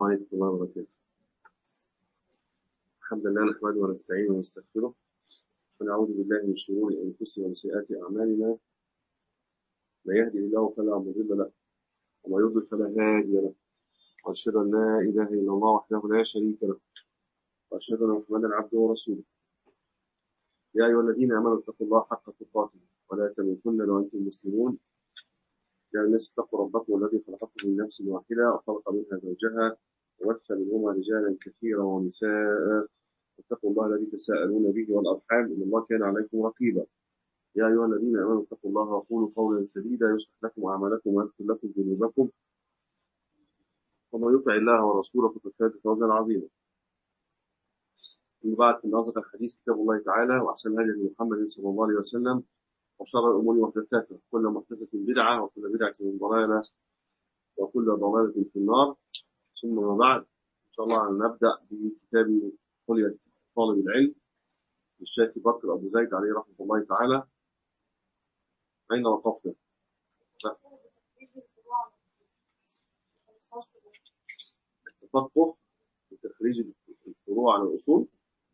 عليكم الله وبركاته. الحمد لله نحمده ونستعينه ونستغفره ونعوذ بالله من شرور أنفسنا وسيئات أعمالنا. من يهدي الله فلا مضل له وما يضلل فلا هادي له، وأشهد أن لا إله إلا الله وحده لا شريك له، وأشهد أن محمدا عبده ورسوله. يا أيها الذين آمنوا اتقوا الله حق تقاته ولا تموتن إلا وأنتم مسلمون. يا الناس اتقوا ربكم الذي خلقكم من نفس واحدة وخلق منها زوجها وبث منهما رجالا كثيرا ونساء، واتقوا الله الذي تساءلون به والأرحام إن الله كان عليكم رقيبا. يا أيها الذين آمنوا اتقوا الله وقولوا قولا سديدا يصلح لكم أعمالكم ويغفر لكم ذنوبكم، ومن يطع الله ورسوله فقد فاز فوزا عظيما. أما بعد، فإن أصدق الحديث كتاب الله تعالى، وأحسن الهدي محمد صلى الله عليه وسلم، وشر الأمور محدثاتها، كل محدثة بدعة وكل بدعة ضلالة وكل ضلالة في النار. ثم ما بعد، إن شاء الله نبدأ بكتاب حلية طالب العلم للشيخ بكر أبو زيد عليه رحمة الله تعالى. أين وقفنا؟ التفقه بتخريج الفروع على الأصول.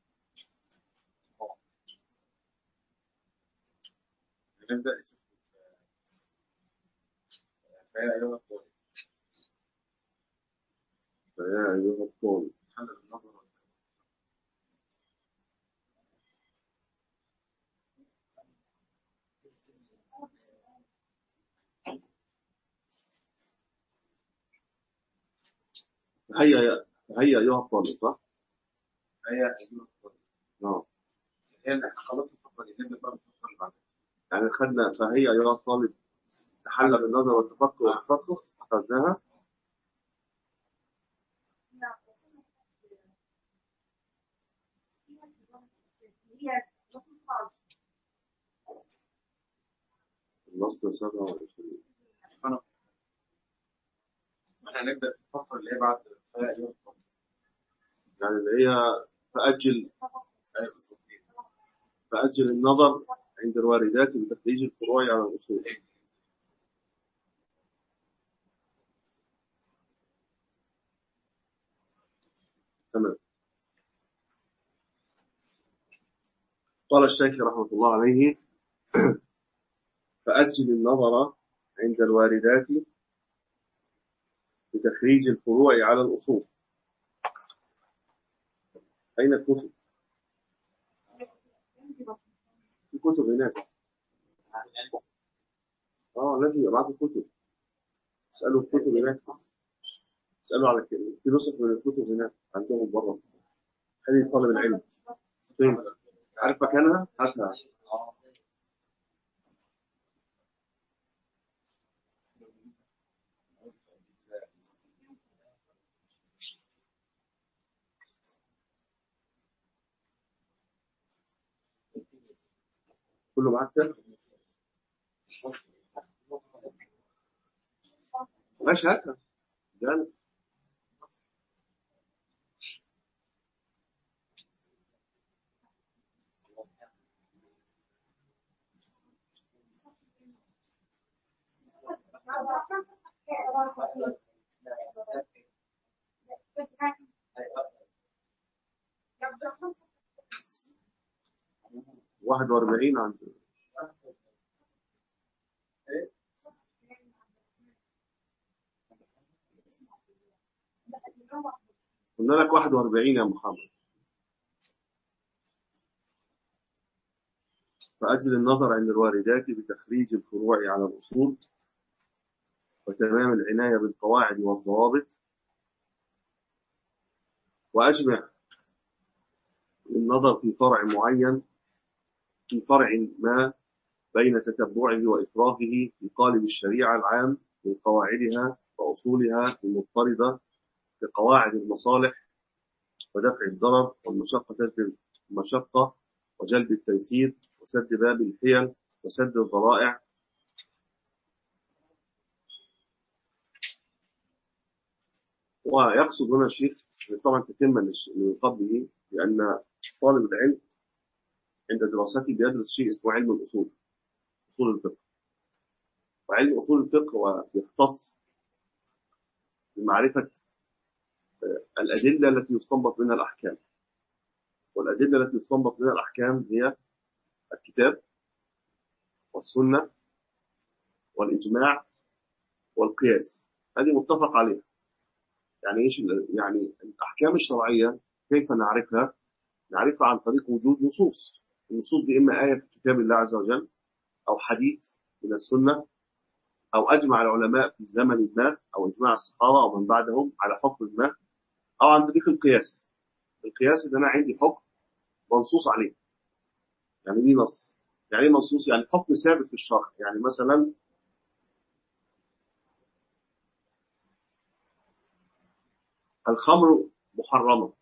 نبدأ. فيا أيها الطالب حل النظر. فهيا أيها الطالب، صح؟ فيا أيها الطالب. نعم. احنا خلصنا الفقرة دي، نبدأ بقى الفقرة اللي بعدها. يعني خدنا فهيا أيها الطالب تحلى بالنظر والتفقه والتفقه، أخذناها. النص 27. احنا نبدأ في الفقرة اللي هي بعد فيا أيها الطالب، يعني اللي هي فأجل النظر عند الواردات بتخريج الفروع على الأصول. تمام. قال الشيخ رحمة الله عليه: فأجل النظر عند الواردات بتخريج الفروع على الأصول. أين الكتب؟ في كتب هناك. لازم يبعثوا كتب. اسألوا الكتب هناك. اسألوا على كده. في نسخ من الكتب هناك عندهم بره. خلي طالب العلم. فين؟ عارف مكانها؟ هاتها. كله معاك كده؟ ماشي، هاتها. جانب. واحد 41 عند. قلنا لك 41 يا محمد. فأجل النظر عند الواردات بتخريج الفروع على الأصول، وتمام العناية بالقواعد والضوابط، وأجمع النظر في فرع معين، في فرع ما، بين تتبعه وإفراغه في قالب الشريعة العام من قواعدها وأصولها المضطردة كقواعد المصالح ودفع الضرر والمشقة تجلب المشقة وجلب التيسير وسد باب الحيل وسد الذرائع. ويقصد هنا الشيخ طبعا تتما لقبله، لأن طالب العلم عند دراسته بيدرس شيء اسمه علم الأصول، أصول الفقه. وعلم أصول الفقه هو يختص بمعرفة الأدلة التي يستنبط منها الأحكام. والأدلة التي يستنبط منها الأحكام هي الكتاب والسنة والإجماع والقياس. هذه متفق عليها. يعني إيش؟ يعني الأحكام الشرعية كيف نعرفها؟ نعرفها عن طريق وجود نصوص. النصوص دي إما آية في كتاب الله عز وجل، أو حديث من السنة، أو أجمع العلماء في زمن ما، أو إجماع الصحابة أو من بعدهم على حكم ما، أو عن طريق القياس. القياس إذا أنا عندي حكم منصوص عليه. يعني ليه نص؟ يعني ايه منصوص؟ يعني حكم ثابت في الشرع. يعني مثلا الخمر محرمة،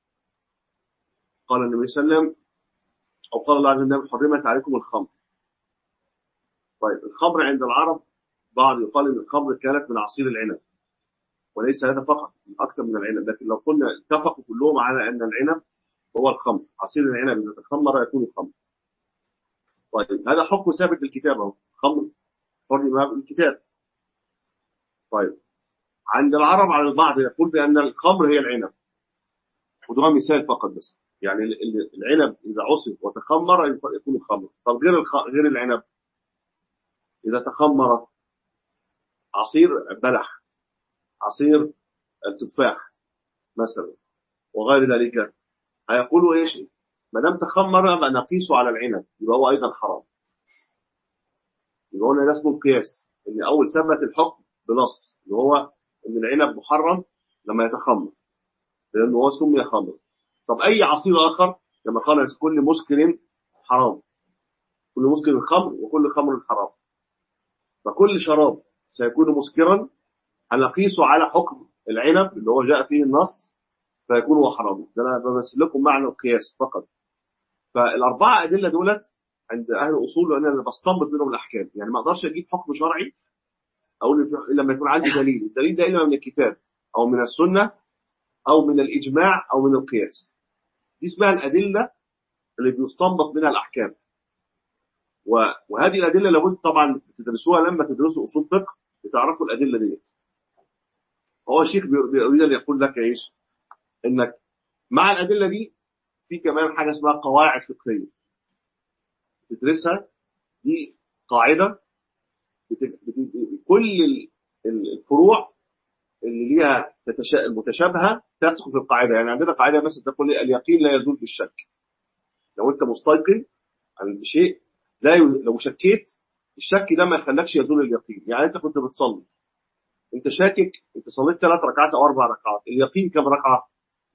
قال النبي صلى الله عليه وسلم، أو قال الله عز وجل حرمت عليكم الخمر. طيب الخمر عند العرب بعض يقال ان الخمر كانت من عصير العنب، وليس هذا فقط، اكثر من العنب. لكن لو قلنا اتفقوا كلهم على ان العنب هو الخمر، عصير العنب اذا تخمر يكون الخمر. طيب هذا حكم ثابت بالكتاب اهو، خمر حرم بالكتاب. طيب عند العرب على البعض يقول بان الخمر هي العنب، وده مثال فقط بس. يعني العنب اذا عصر وتخمر يكون الخمر. طب غير العنب اذا تخمر، عصير بلح، عصير التفاح مثلا وغير ذلك، هيقولوا ايش؟ ما دام تخمر يبقى نقيسه على العنب، يبقى هو ايضا حرام. يبقى هنا ده اسمه القياس، ان اول ثبت الحكم بنص اللي هو ان العنب محرم لما يتخمر، لانه هو سمي خمر. طب اي عصير اخر كما قال كل مسكر حرام، كل مسكر خمر وكل خمر حرام. فكل شراب سيكون مسكرا هنقيسه على حكم العنب اللي هو جاء فيه النص فيكون هو حرام. ده انا بمثل لكم معنى القياس فقط. فالاربعه ادله دولت عند اهل الاصول وانا اللي بستنبط منهم الاحكام. يعني ما اقدرش اجيب حكم شرعي اقول الا لما يكون عندي دليل. الدليل ده اما من الكتاب او من السنه او من الاجماع او من القياس. دي اسمها الادله اللي بيستنبط منها الاحكام. وهذه الادله لابد طبعا تدرسوها لما تدرسوا اصول فقه بتعرفوا الادله ديت. هو الشيخ بيريد ان يقول لك ايش؟ انك مع الادله دي في كمان حاجه اسمها قواعد فقهيه تدرسها. دي قاعده كل الفروع اللي ليها المتشابهه تدخل في القاعده. يعني عندنا قاعده مثلا تقول اليقين لا يزول بالشك. لو انت مستيقن عن شيء لو شكيت الشك ده ما يخلكش يزول اليقين. يعني انت كنت بتصلي، انت شاكك، انت صليت 3 ركعات او 4 ركعات، اليقين كم ركعه؟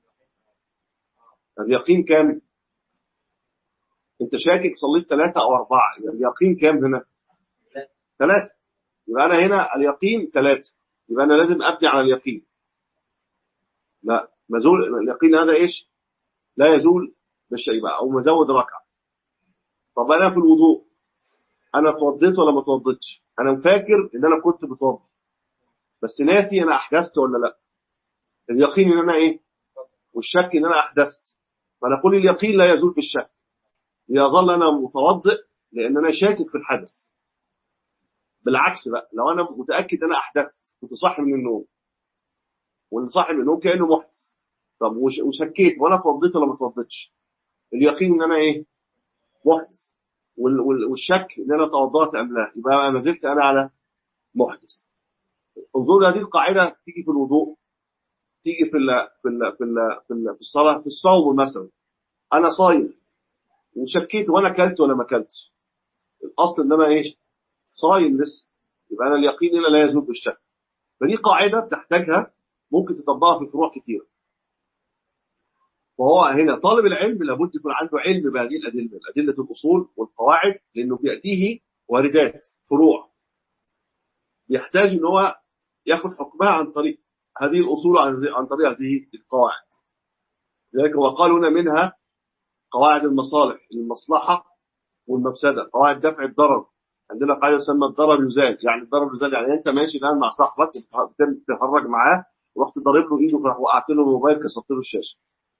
اليقين كام؟ انت شاكك صليت 3 او 4، اليقين كام هنا؟ 3. يبقى انا هنا اليقين 3، يبقى انا لازم ابني على اليقين. لا مزول اليقين هذا ايش؟ لا يزول بالشيء بقى، او مزود ركعه. طب انا في الوضوء انا اتوضيت ولا ما اتوضيتش؟ انا فاكر ان انا كنت بتوضى بس ناسي انا احدثت ولا لا. اليقين ان انا ايه؟ والشك ان انا احدثت. فنقول اليقين لا يزول بالشك، يظل انا متوضئ لان انا شاكك في الحدث. بالعكس بقى لو انا متاكد ان انا احدثت كنت صاحي من النوم، واللي صاحي من النوم كانه محدث، طب وشكيت وانا اتوضيت ولا ما اتوضيتش؟ اليقين ان انا ايه؟ محدث. والشك ان انا توضأت ام لا، يبقى ما زلت انا على محدث. انظروا هذه القاعده تيجي في الوضوء، تيجي في الصلاه، في الصوم مثلا. انا صايم وشكيت وانا اكلت ولا ما اكلتش، الاصل ان انا ايش؟ صايم لسه، يبقى انا اليقين هنا لا يزول بالشك. فدي قاعده بتحتاجها ممكن تطبقها في فروع كثيره. وهو هنا طالب العلم لابد يكون عنده علم بهذه الادله، ادله الاصول والقواعد، لانه بياتيه واردات فروع يحتاج ان هو ياخذ حكمها عن طريق هذه الاصول، عن طريق هذه القواعد. لذلك هو قال هنا منها قواعد المصالح، المصلحه والمفسده، قواعد دفع الضرر. عندنا قاعده تسمى الضرر يزال. يعني الضرر يزال يعني انت ماشي الان مع صاحبك تتهرج معاه ورحت ضارب له ايده وراح وقعت له الموبايل كسرت له الشاشه،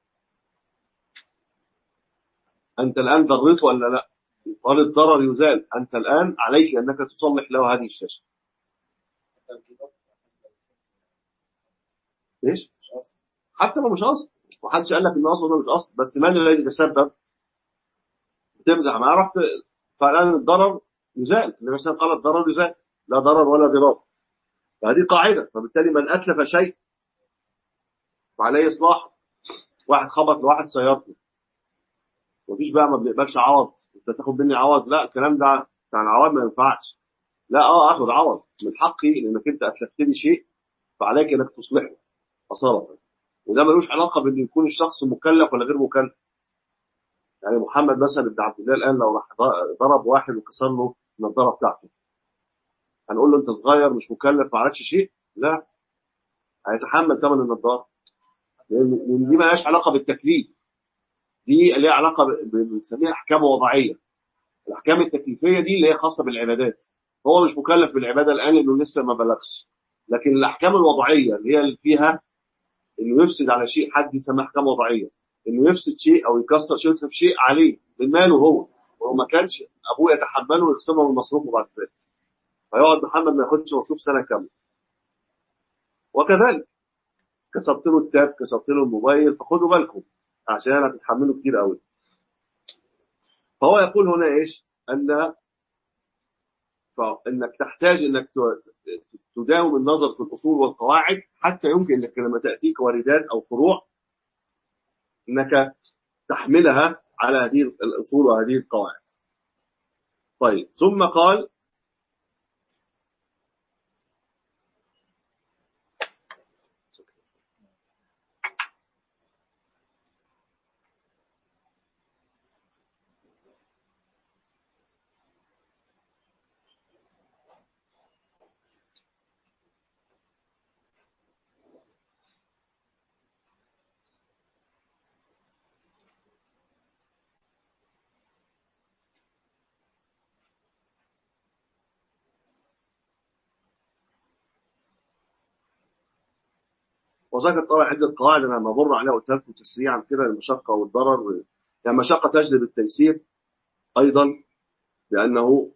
انت الان ضريته ولا لا؟ قال الضرر يزال، انت الان عليك انك تصلح له هذه الشاشه. ايش؟ حتى لو مش قصد، ومحدش قال لك ان قصده ده مش قصد، بس من الذي تسبب؟ تمزح ما عرفت. فالان الضرر يزال، النبي مثلا قال الضرر يزال، لا ضرر ولا ضرار. فهذه قاعده. فبالتالي من اتلف شيء فعليه اصلاح. واحد خبط لواحد سيارته، مفيش بقى ما بنقبلش عوض، انت تاخد مني عوض، لا الكلام ده بتاع العوض ما ينفعش. لا اخد عوض من حقي لانك انت اتلفت لي شيء، فعليك انك تصلحه اصاله. وده ملوش علاقه بان يكون الشخص مكلف ولا غير مكلف. يعني محمد مثلا بن عبد الله الان لو راح ضرب واحد وكسر له النضاره بتاعته، هنقول له انت صغير مش مكلف ما عملتش شيء؟ لا، هيتحمل ثمن النضاره، لان دي مالهاش علاقه بالتكليف. دي ليها علاقه بنسميها احكام وضعيه. الاحكام التكليفيه دي اللي هي خاصه بالعبادات، هو مش مكلف بالعباده الان لانه لسه ما بلغش. لكن الاحكام الوضعيه اللي هي اللي فيها انه يفسد على شيء، حد يسمى احكام وضعيه، انه يفسد شيء او يكسر شيء في شيء عليه من ماله هو، وهو ما كانش ابوه يتحمله ويخصمه من مصروفه بعد ذلك، فيقعد محمد ما ياخدش مصروف سنه كامله. وكذلك كسرت له التاب، كسرت له الموبايل، فخدوا بالكم عشان هتتحملوا كتير قوي. فهو يقول هنا ايش؟ فانك تحتاج انك تداوم النظر في الاصول والقواعد، حتى يمكن انك لما تاتيك واردات او فروع انك تحملها على هذه الاصول وهذه القواعد. طيب ثم قال وذكر طبعا عده قواعد انا بمر عليها قلت لكم تسريعا كده، المشقه والضرر. يعني المشقه تجلب التيسير ايضا، لانه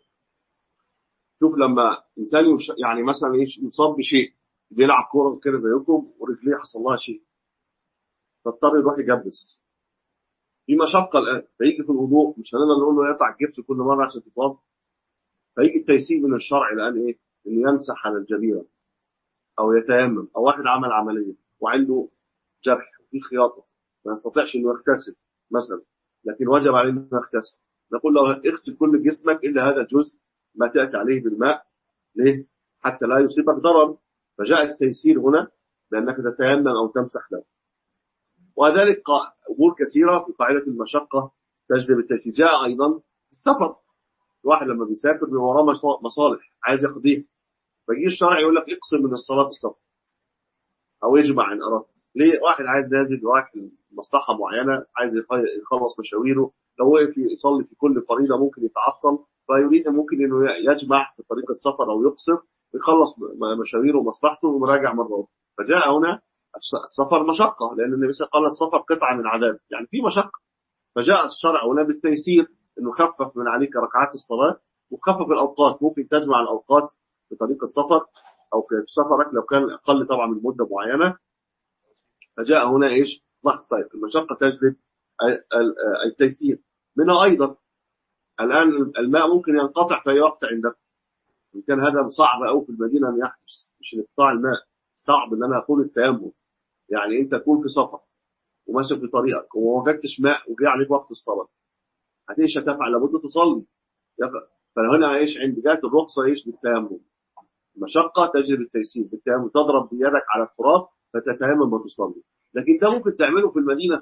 شوف لما انسان يعني مثلا يصاب بشيء، بيلعب كوره كده زيكم ورجليه حصل لها شيء، فاضطر يروح يجبس، في مشقه الان. فيجي في الوضوء مش هنقدر نقول له يقطع الجبس كل مره عشان تتوضا، فيجي التيسير من الشرع الان ايه؟ انه يمسح على الجبيره او يتيمم. او واحد عمل عمليه وعنده جرح وفي خياطه ما يستطيعش انه يغتسل مثلا، لكن وجب عليه انه يغتسل، نقول له اغسل كل جسمك الا هذا الجزء ما تاتي عليه بالماء. ليه؟ حتى لا يصيبك ضرر. فجاء التيسير هنا بانك تتيمم او تمسح له. وذلك امور كثيره في قاعده المشقه تجلب التيسير. جاء ايضا السفر، الواحد لما بيسافر بيبقى وراه مصالح عايز يقضيها، فيجي الشرع يقول لك اقسم من الصلاه السفر او يجمع ان اردت. ليه؟ واحد عايز نازل، واحد مصلحه معينه عايز يخلص مشاويره، لو وقف يصلي في كل فريضه ممكن يتعطل، فيريد ممكن انه يجمع في طريق السفر او يقصر ويخلص مشاويره ومصلحته ومراجع مره اخرى. فجاء هنا السفر مشقه، لان النبي صلى الله عليه وسلم قال السفر قطعه من عذاب، يعني في مشقه. فجاء الشرع هنا بالتيسير، انه خفف من عليك ركعات الصلاه وخفف الاوقات، ممكن تجمع الاوقات في طريق السفر او في سفرك لو كان اقل طبعا من مده معينه. فجاء هنا ايش؟ لاحظ طيب المشقه تجلب التيسير. منها ايضا الان الماء ممكن ينقطع في اي وقت عندك، ان كان هذا صعب قوي في المدينه ان يحدث، مش انقطاع الماء، صعب ان انا اقول التيمم. يعني انت تكون في سفر وماشي في طريقك وما وجدتش ماء وجاء عليك وقت الصلاه، هتيجي هتفعل لابد تصلي. فهنا ايش؟ عند جهه الرخصه ايش؟ بالتيمم. المشقه تجلب التيسير بالتيمم، تضرب بيدك على التراب فتتيمم وتصلي. لكن ده ممكن تعمله في المدينه،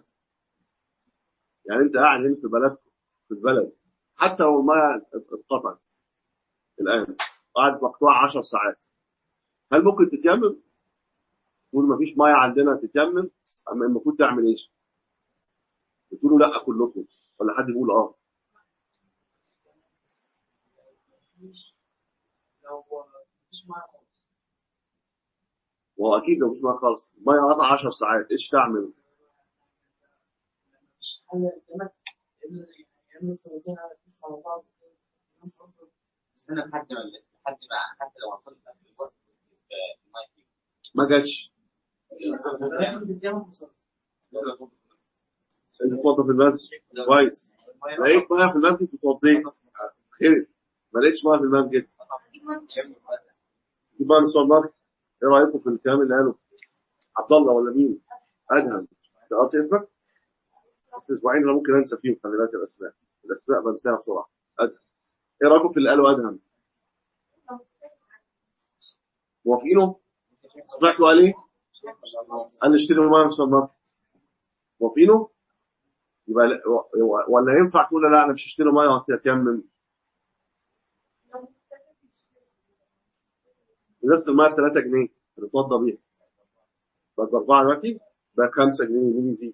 يعني انت قاعد هنا في بلدك في البلد، حتى لو الماء اتقطعت الان قاعد مقطوع 10 ساعات، هل ممكن تتيمم؟ تقول ما فيش ميه عندنا تتيمم؟ اما المفروض تعمل ايش؟ بتقولوا لا كلكم، ولا حد يقول اه؟ واكيد لو مش ميه خالص، الميه قطع 10 ساعات ايش تعمل؟ بس انا لحد ما حتى لو وصلت في الوقت ما جاتش انت تتوضى في المسجد كويس، لقيت ميه في المسجد تتوضيك خير، ما لقيتش ميه في المسجد يبقى من السوبر ماركت. ايه رايكم في الكلام اللي قاله عبد الله ولا مين؟ ادهم، قلت اسمك؟ بس اسبوعين انا ممكن انسى فيهم، خلي بالك الاسماء بنساها بسرعه. ادهم، ايه رايكم في اللي قاله ادهم؟ موافقينه؟ سمعتوا قال ايه؟ قال نشتري ميه من السوبر ماركت. موافقينه؟ يبقى ولا ينفع تقول لا انا مش هشتري ميه وهتكمل؟ ازازه الميه ب 3 جنيه تتوضى بيها، بقت ب 4 دلوقتي، بقت 5 جنيه، مين يزيد؟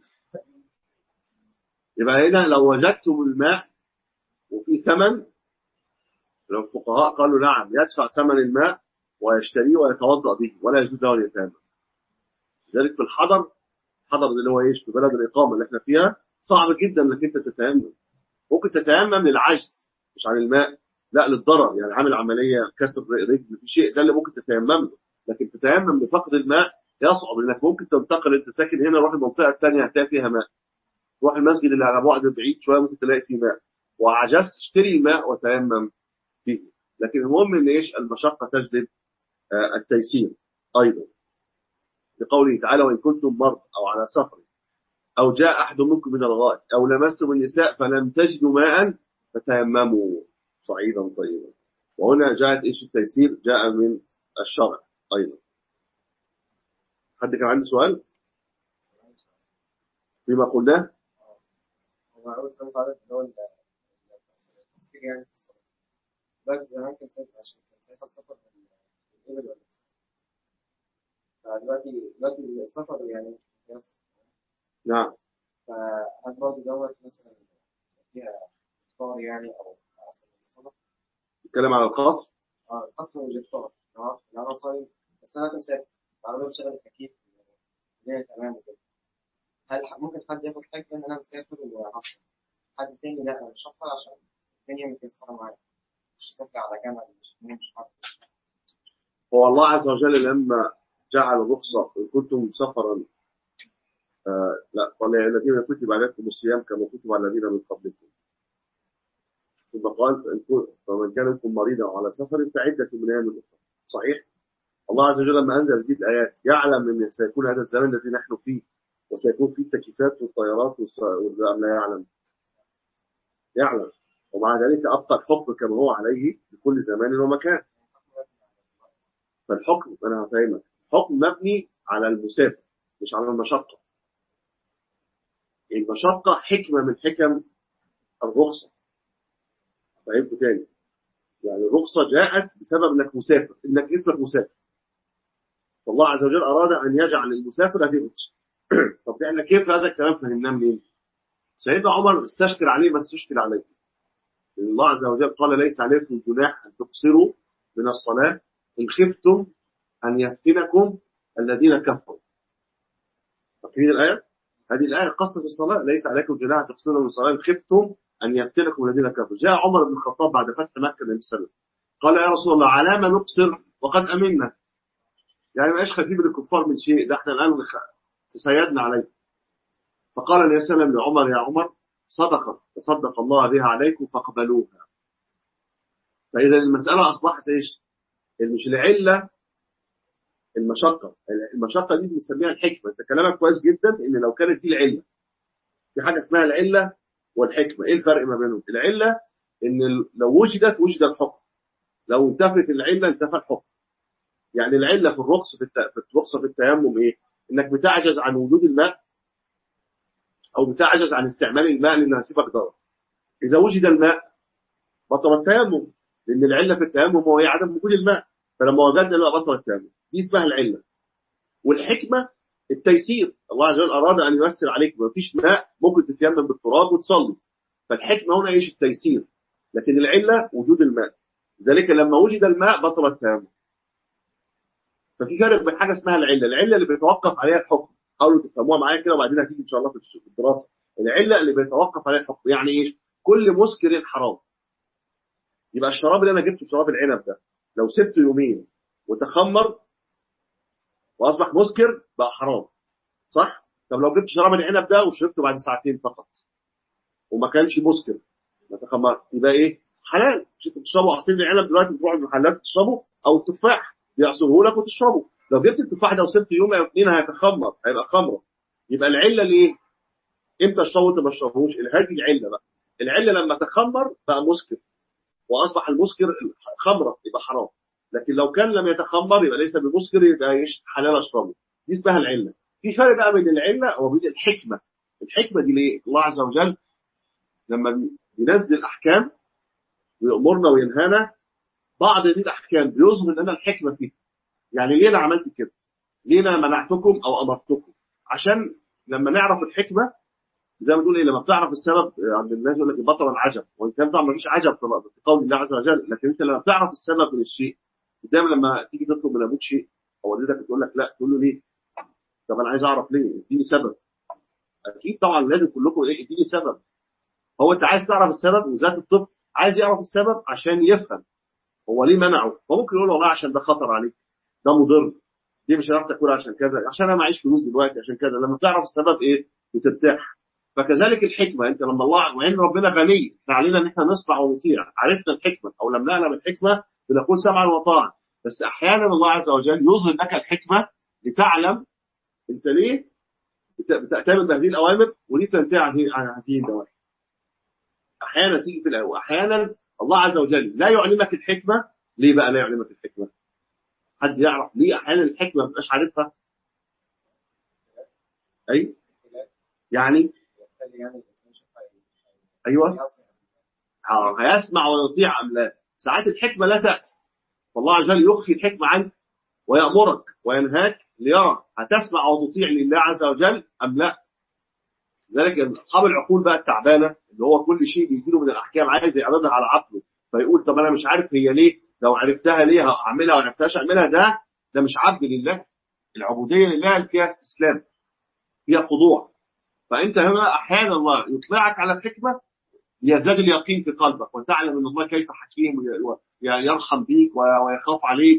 يبقى هنا لو وجدتم الماء وفي ثمن، لو الفقهاء قالوا نعم يدفع ثمن الماء ويشتريه ويتوضا به ولا يجوز له اليتامى. لذلك في الحضر اللي هو ايش؟ في بلد الاقامه اللي احنا فيها صعب جدا انك انت تتيمم. ممكن تتيمم للعجز مش عن الماء، لا للضرر، يعني عامل عمليه كسر رجل في شيء، ده اللي ممكن تتيمم له. لكن تتيمم لفقد الماء يصعب، لانك ممكن تنتقل، انت ساكن هنا روح المنطقه الثانيه هتلاقي فيها ماء، روح المسجد اللي على بعد بعيد شويه ممكن تلاقي فيه ماء، وعجزت تشتري الماء وتيمم به. لكن المهم ان ايش؟ المشقه تجلب التيسير ايضا، لقوله تعالى وان كنتم مرضى او على سفر او جاء احد منكم من الغائط او لمستم النساء فلم تجدوا ماء فتيمموا صعيدا طيبا. وهنا جاءت ايش؟ التيسير جاء من الشرع ايضا. حد كان عنده سؤال فيما قلناه؟ هو أول سؤال بعد اللي هو التفسير يعني في الصلاة. ده زمان كان ساعتها عشان كان ساعتها السفر بالإبل ولا فدلوقتي السفر يعني يصل. نعم. فهل برضه دوت مثلا فيها إفطار يعني أو أصل الصلاة؟ نتكلم على القصر. القصر والإفطار. لو أنا صايم بس أنا مسافر، العربية بتشغل التكييف الدنيا تمام وكده. هل ممكن حد ياخد حاجة إن أنا مسافر وهفطر؟ حد تاني لا أنا مش هفطر عشان الدنيا متيسرة معايا، مش سافر على جمل مش عارف. هو الله عز وجل لما جعل الرخصة إن كنتم سفرا لا قال يا الذين كتب عليكم الصيام كما كتب على الذين من قبلكم، ثم قال فمن كان منكم مريضا أو على سفر فعدة من أيام أخرى. صحيح؟ الله عز وجل لما أنزل هذه الآيات يعلم أن سيكون هذا الزمن الذي نحن فيه وسيكون فيه التكييفات والطيارات أم لا يعلم؟ يعلم، ومع ذلك أبقى الحكم كما هو عليه لكل زمان ومكان. فالحكم أنا هفهمك، الحكم مبني على المسافر مش على المشقة. المشقة حكمة من حكم الرخصة. فهمت تاني؟ يعني الرخصة جاءت بسبب انك مسافر، انك اسمك مسافر، فالله عز وجل اراد ان يجعل المسافر هذه الرخصة. طب احنا كيف هذا الكلام فهمناه منين؟ سيدنا عمر استشكل عليه ما استشكل عليه، لأن الله عز وجل قال ليس عليكم جناح ان تقصروا من الصلاة ان خفتم ان يفتنكم الذين كفروا. فاكرين الآية؟ هذه الآية قصة في الصلاة، ليس عليكم جناح ان تقصروا من الصلاة ان خفتم أن يفتنكم الذين كفروا. جاء عمر بن الخطاب بعد فتح مكة النبي صلى الله عليه وسلم قال يا رسول الله على ما نقصر وقد أمنا؟ يعني ما إيش خفيف الكفار من شيء، ده احنا الآن تسيدنا عليه. فقال النبي صلى الله عليه وسلم لعمر يا عمر صدقة تصدق الله بها عليكم فاقبلوها. فإذا المسألة أصبحت إيش؟ مش العلة المشقة دي بنسميها الحكمة. أنت كلامك كويس جدا إن لو كانت دي العلة، في حاجة اسمها العلة والحكمة. إيه الفرق ما بينهم؟ العلة إن لو وجد الحكم، لو انتفت العلة انتفى الحكم. يعني العلة في الرخصة في التيمم إيه؟ إنك بتعجز عن وجود الماء أو بتعجز عن استعمال الماء لأنه هيسيبك ضرر. إذا وجد الماء بطل التيمم، لأن العلة في التيمم هو عدم وجود الماء، فلما وجدنا الماء بطل التيمم. دي اسمها العلة. والحكمة التيسير، الله عز وجل أراد أن ييسر عليك، ما فيش ماء ممكن تتيمم بالتراب وتصلي، فالحكمة هنا إيش؟ التيسير. لكن العلة وجود الماء، لذلك لما وجد الماء بطل التيمم. ففي فرق بين حاجة اسمها العلة اللي بيتوقف عليها الحكم، حاولوا تفهموها معايا كده وبعدين هتيجي إن شاء الله في الدراسة. العلة اللي بيتوقف عليها الحكم يعني إيش؟ كل مسكر حرام. يبقى الشراب اللي أنا جبته، شراب العنب ده، لو سبته يومين وتخمر واصبح مسكر بقى حرام، صح؟ طب لو جبت شراب العنب ده وشربته بعد ساعتين فقط وما كانش مسكر ما تخمر، يبقى ايه؟ حلال. مش انت بتشربوا عصير العنب دلوقتي بتروحوا المحلات تشربه، او التفاح بيعصروه لك وتشربه. لو جبت التفاح ده وسبته يوم او اثنين هيتخمر، هيبقى خمره. يبقى العله ليه؟ امتى اشربه وانت ما تشربوش؟ هذه العله بقى. العله لما تخمر بقى مسكر واصبح المسكر خمره يبقى حرام. لكن لو كان لم يتخمر يبقى ليس بمسكر، يبقى حلال اشربه. دي اسمها العله. في فرق بقى بين العله وبين الحكمه. الحكمه دي ليه؟ الله عز وجل لما بينزل احكام ويأمرنا وينهانا، بعض دي الاحكام بيظهر لنا الحكمه فيها. يعني ليه انا عملت كده؟ ليه انا منعتكم او امرتكم؟ عشان لما نعرف الحكمه، زي ما تقول ايه، لما بتعرف السبب، عند الناس يقول لك بطل العجب، وان كان طبعا ما فيش عجب في قول الله عز وجل، لكن انت لما بتعرف السبب من الشيء، دايما لما تيجي تطلب من ابوك شيء او والدتك تقول لك لا، تقول له ليه؟ طب انا عايز اعرف ليه، اديني سبب. اكيد طبعا لازم كلكم ايه، اديني سبب. هو انت عايز تعرف السبب، وذات الطفل عايز يعرف السبب عشان يفهم هو ليه منعه. فممكن يقول والله عشان ده خطر عليك، ده مضر، دي مش هتعرف تاكل عشان كذا، عشان انا معيش فلوس دلوقتي عشان كذا. لما تعرف السبب ايه بترتاح. فكذلك الحكمه، انت لما الله، وان ربنا غني فعلينا ان احنا نسمع ونطيع، عرفنا الحكمه او لم نعلم الحكمه بنقول سمعا وطاعا. بس احيانا الله عز وجل يظهر لك الحكمه لتعلم انت ليه بتأتمر بهذه الاوامر وليه تنتهي عن هذه النواهي. احيانا تيجي في الاول، احيانا الله عز وجل لا يعلمك الحكمه. ليه بقى لا يعلمك الحكمه؟ حد يعرف ليه احيانا الحكمه ما بتبقاش عارفها؟ اي يعني ايوه هيسمع ويطيع ام لا. ساعات الحكمه لا تاتي، والله عز وجل يخفي الحكمه عنك ويامرك وينهاك ليرى هتسمع وتطيع لله عز وجل ام لا. لذلك اصحاب العقول بقى التعبانه، اللي هو كل شيء بيجي له من الاحكام عايز يعرضها على عقله، فيقول طب انا مش عارف هي ليه، لو عرفتها ليه هعملها، وما عرفتهاش اعملها. ده مش عبد لله. العبوديه لله فيها استسلام، فيها خضوع. فانت هنا احيانا الله يطلعك على الحكمه ليزداد اليقين في قلبك، وتعلم ان الله كيف حكيم يرحم بيك ويخاف عليك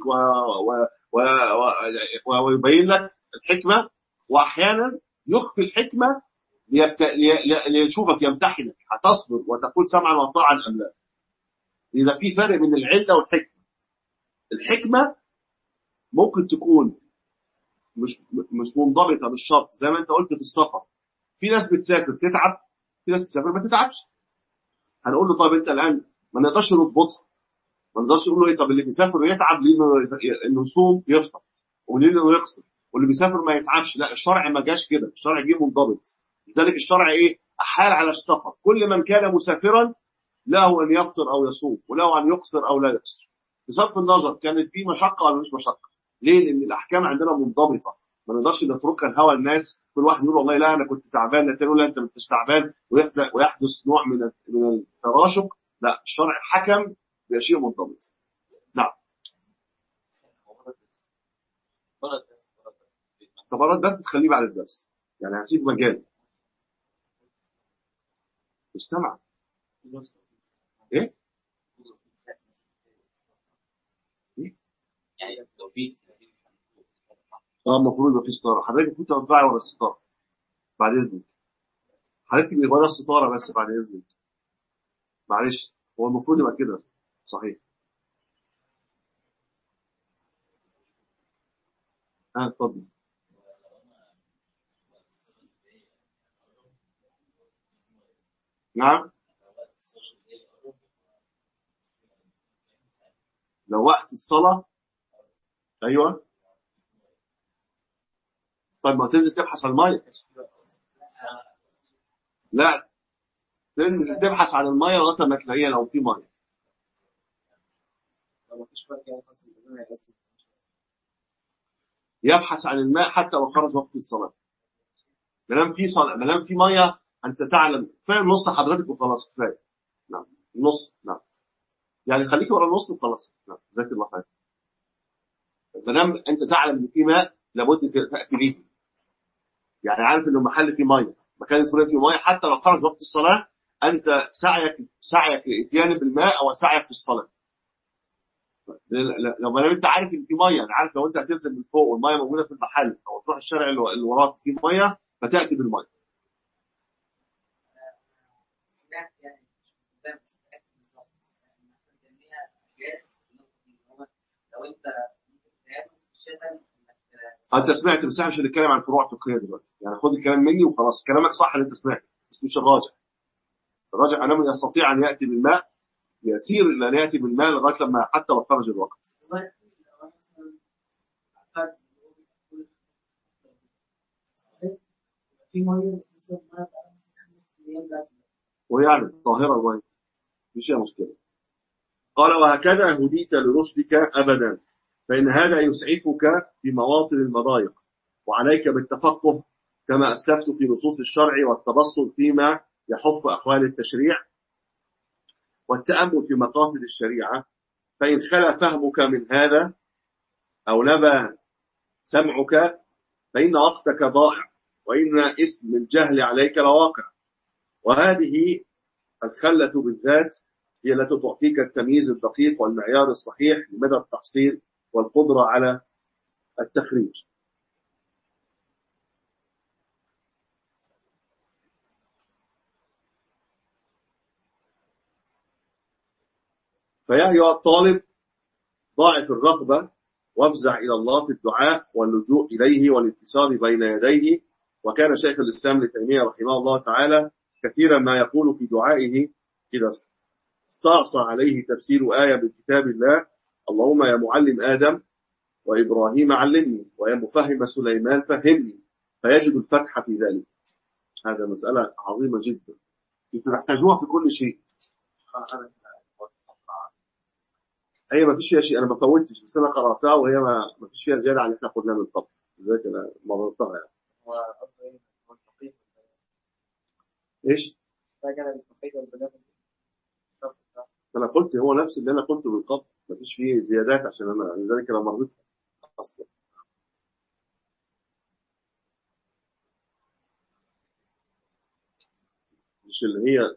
ويبين لك الحكمه. واحيانا يخفي الحكمه ليشوفك يمتحنك، هتصبر وتقول سمعا وطاعا ام لا. اذا في فرق بين العله والحكمه. الحكمه ممكن تكون مش منضبطه بالشرط، زي ما انت قلت في السفر. في ناس بتسافر تتعب، في ناس تسافر ما تتعبش. هنقول له طب انت الان ما نقدرش نضبطها، ما نقدرش نقول له ايه، طب اللي بيسافر ويتعب ليه انه يصوم يفطر، وليه انه يقصر، واللي بيسافر ما يتعبش. لا، الشرع ما جاش كده، الشرع جه منضبط. لذلك الشرع ايه؟ احال على السفر. كل من كان مسافرا له ان يفطر او يصوم، وله ان يقصر او لا يقصر، بصرف النظر كانت دي مشقه ولا مش مشقه. ليه؟ لان الاحكام عندنا منضبطه، ما نقدرش نتركها لهوى الناس. كل واحد يقول والله لا انا كنت تعبان، الثاني يقول لا انت ما انتش تعبان، ويحدث نوع من التراشق. لا، الشرع حكم بشيء منضبط. نعم. اختبارات بس تخليه بعد الدرس، يعني هسيب مجال مستمع. ايه؟ يعني لو في المفروض يبقى في ستاره. حضرتك كنت تطلعي ورا الستاره بعد اذنك. حضرتك تبقي ورا الستاره بس بعد اذنك، معلش. هو المفروض يبقى كده صحيح. اتفضل. نعم. لو وقت الصلاه، ايوه. طيب ما تنزل تبحث عن الميه. لا، تنزل تبحث عن الميه لغايه ما تلاقيها لو في ميه. يبحث عن الماء حتى لو خرج وقت الصلاه. ما دام في صلاه، ما دام في ميه، انت تعلم. كفايه النص حضرتك وخلاص، كفايه. نعم، النص. نعم، يعني خليك ورا النص وخلاص. نعم، جزاك الله خير. ما دام انت تعلم ان في ماء لابد تاتي به، يعني عارف انه محل فيه ميه، مكان الفلاني فيه ميه، حتى لو خرج وقت الصلاه انت سعيك لاتيان بالماء او سعيك في الصلاه. لو انت عارف ان في ميه، انا عارف لو انت هتنزل من فوق والميه موجوده في المحل او تروح الشارع اللي وراك في ميه فتاتي بالميه. سمعت يعني مش متأكد بالظبط إن إحنا بنسميها أشياء لو أنت في الشتاء انت سمعت، بس احنا مش هنتكلم عن فروع فقهيه دلوقتي، يعني خد الكلام مني وخلاص. كلامك صح اللي انت سمعته، بس مش الراجح. الراجح انه يستطيع ان ياتي بالماء، يسير الى ان ياتي بالماء لغايه لما حتى لو خرج الوقت. دلوقتي لو أنا مثلا أخدت صحيح في مية بس مثلا ما بقى مثلا 5 أيام بعد ويعني طاهره الميه مش هي مشكله. قال وهكذا هديت لرشدك ابدا، فان هذا يسعفك في مواطن المضايق، وعليك بالتفقه كما اسلفت في نصوص الشرع، والتبصر فيما يحف احوال التشريع، والتامل في مقاصد الشريعه. فان خلا فهمك من هذا او نبى سمعك فإن وقتك ضائع، وإن اسم الجهل عليك لواقع. وهذه الخلة بالذات هي التي تعطيك التمييز الدقيق والمعيار الصحيح لمدى التحصيل والقدرة على التخريج. فيا أيها الطالب ضاعف الرغبة وافزع إلى الله في الدعاء واللجوء إليه والانتصار بين يديه. وكان شيخ الإسلام ابن تيمية رحمه الله تعالى كثيرا ما يقول في دعائه إذا استعصى عليه تفسير آية من كتاب الله: اللهم يا معلم آدم وإبراهيم علمني، ويا مفهم سليمان فهمني، فيجد الفتح في ذلك. هذا مسألة عظيمة جدا تحتاجوها في كل شيء. هي ما فيش فيها شيء، أنا ما فوتش، بس أنا قرأتها وهي ما فيش فيها زيادة عن اللي احنا قلناه من قبل، ذلك أنا مررتها يعني. هو قصدي هو الفقيه إيش؟ فاكر الفقيه والبلاغة أنا قلت هو نفس اللي أنا قلته من قبل، ما فيش فيه زيادات، عشان أنا لذلك أنا مررتها أصلا. مش اللي هي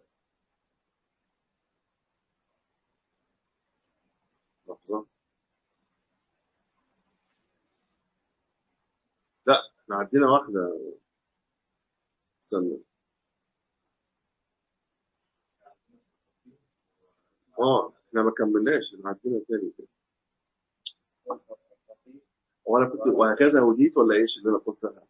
لحظة. لا احنا عندنا واحدة، استنى. احنا ما كملناش، احنا عندنا تاني كده. وانا كنت وهكذا هديت ولا ايش اللي انا قلتها؟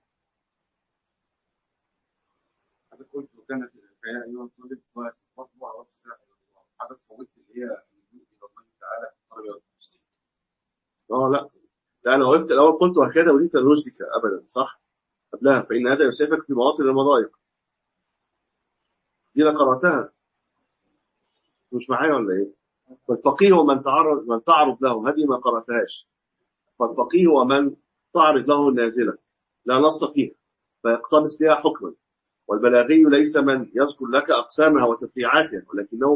حضرتك قلت وكانت الحياة أيها الطالب ومطبوع وفسع. حضرتك فوتت اللي هي اللجوء إلى الله تعالى في الطلب والتسليم. لا لا، انا وقفت الاول قلت وهكذا هديت لرشدك ابدا، صح؟ قبلها فان هذا يسعفك في مواطن المضايق، دي انا قراتها، مش معايا ولا ايه؟ فالفقيه هو من تعرض له، هذه ما قراتهاش. فالفقيه هو من تعرض له النازله لا نص فيها فيقتبس لها حكما. والبلاغي ليس من يذكر لك اقسامها وتفريعاتها، ولكنه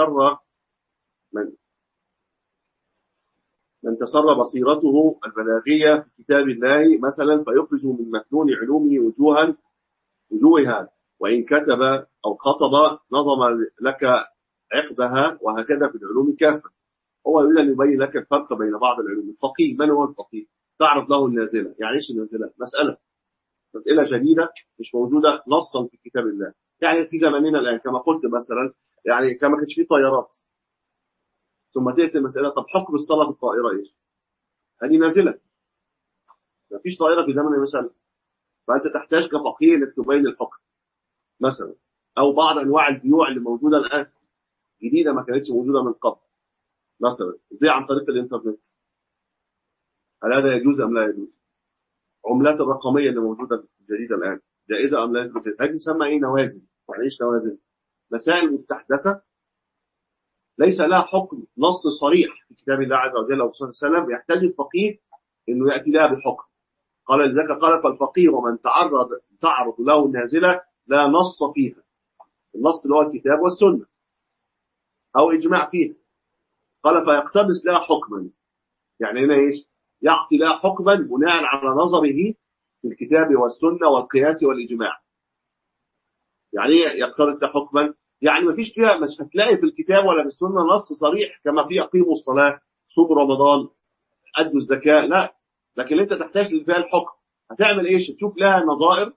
من تسر بصيرته البلاغية في كتاب الله مثلا، فيخرج من مكنون علومه وجوهها، وإن كتب أو خطب نظم لك عقدها، وهكذا في العلوم كافة. هو يريد أن يبين لك الفرق بين بعض العلوم. الفقيه من هو الفقيه؟ تعرض له النازلة. يعني إيش النازلة؟ مسألة جديدة مش موجودة نصا في كتاب الله. يعني في زماننا الآن كما قلت مثلا، يعني كما كانش فيه طيارات، ثم تأتي المسألة طب حكم الصلاة بالطائرة إيش؟ هذه نازلة، ما فيش طائرة في زمن مثلا، فأنت تحتاج كفقيه إنك تبين الحكم مثلا. أو بعض أنواع البيوع اللي موجودة الآن جديدة ما كانتش موجودة من قبل، مثلا زي عن طريق الإنترنت، هل هذا يجوز أم لا يجوز؟ عملات الرقمية اللي موجودة جديدة الآن جائزة أم لا يجوز؟ هذه تسمى إيه؟ نوازل. يعني إيش نوازل؟ مسائل مستحدثة ليس لها حكم نص صريح في كتاب الله عز وجل أو صلى الله عليه وسلم، يحتاج الفقيه إنه يأتي لها بحكم. قال لذلك قال فالفقيه ومن تعرض له النازلة لا نص فيها، النص اللي هو الكتاب والسنة أو إجماع فيها. قال فيقتبس لها حكما. يعني هنا إيش؟ يعطي لها حكما بناء على نظره في الكتاب والسنة والقياس والإجماع. يعني يقتبس لها حكما، يعني ما فيش فيها، مش هتلاقي في الكتاب ولا في السنة نص صريح كما في أقيموا الصلاة صوم رمضان، أدوا الزكاة، لا، لكن أنت تحتاج فيها الحكم. هتعمل إيش؟ تشوف لها نظائر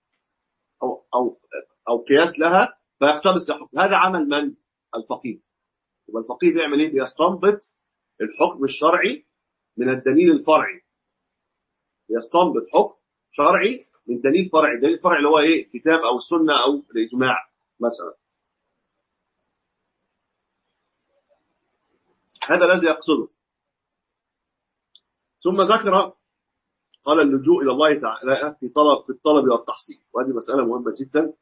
أو قياس لها فيقتبس لحكم. هذا عمل من؟ الفقيه. يبقى الفقيه بيعمل إيه؟ بيستنبط الحكم الشرعي من الدليل الفرعي. يستنبط حكم شرعي من دليل فرعي. الدليل الفرعي اللي هو إيه؟ كتاب أو السنة أو الإجماع مثلا. هذا الذي يقصده. ثم ذكر قال اللجوء إلى الله تعالى في الطلب والتحصيل، وهذه مسألة مهمة جدا.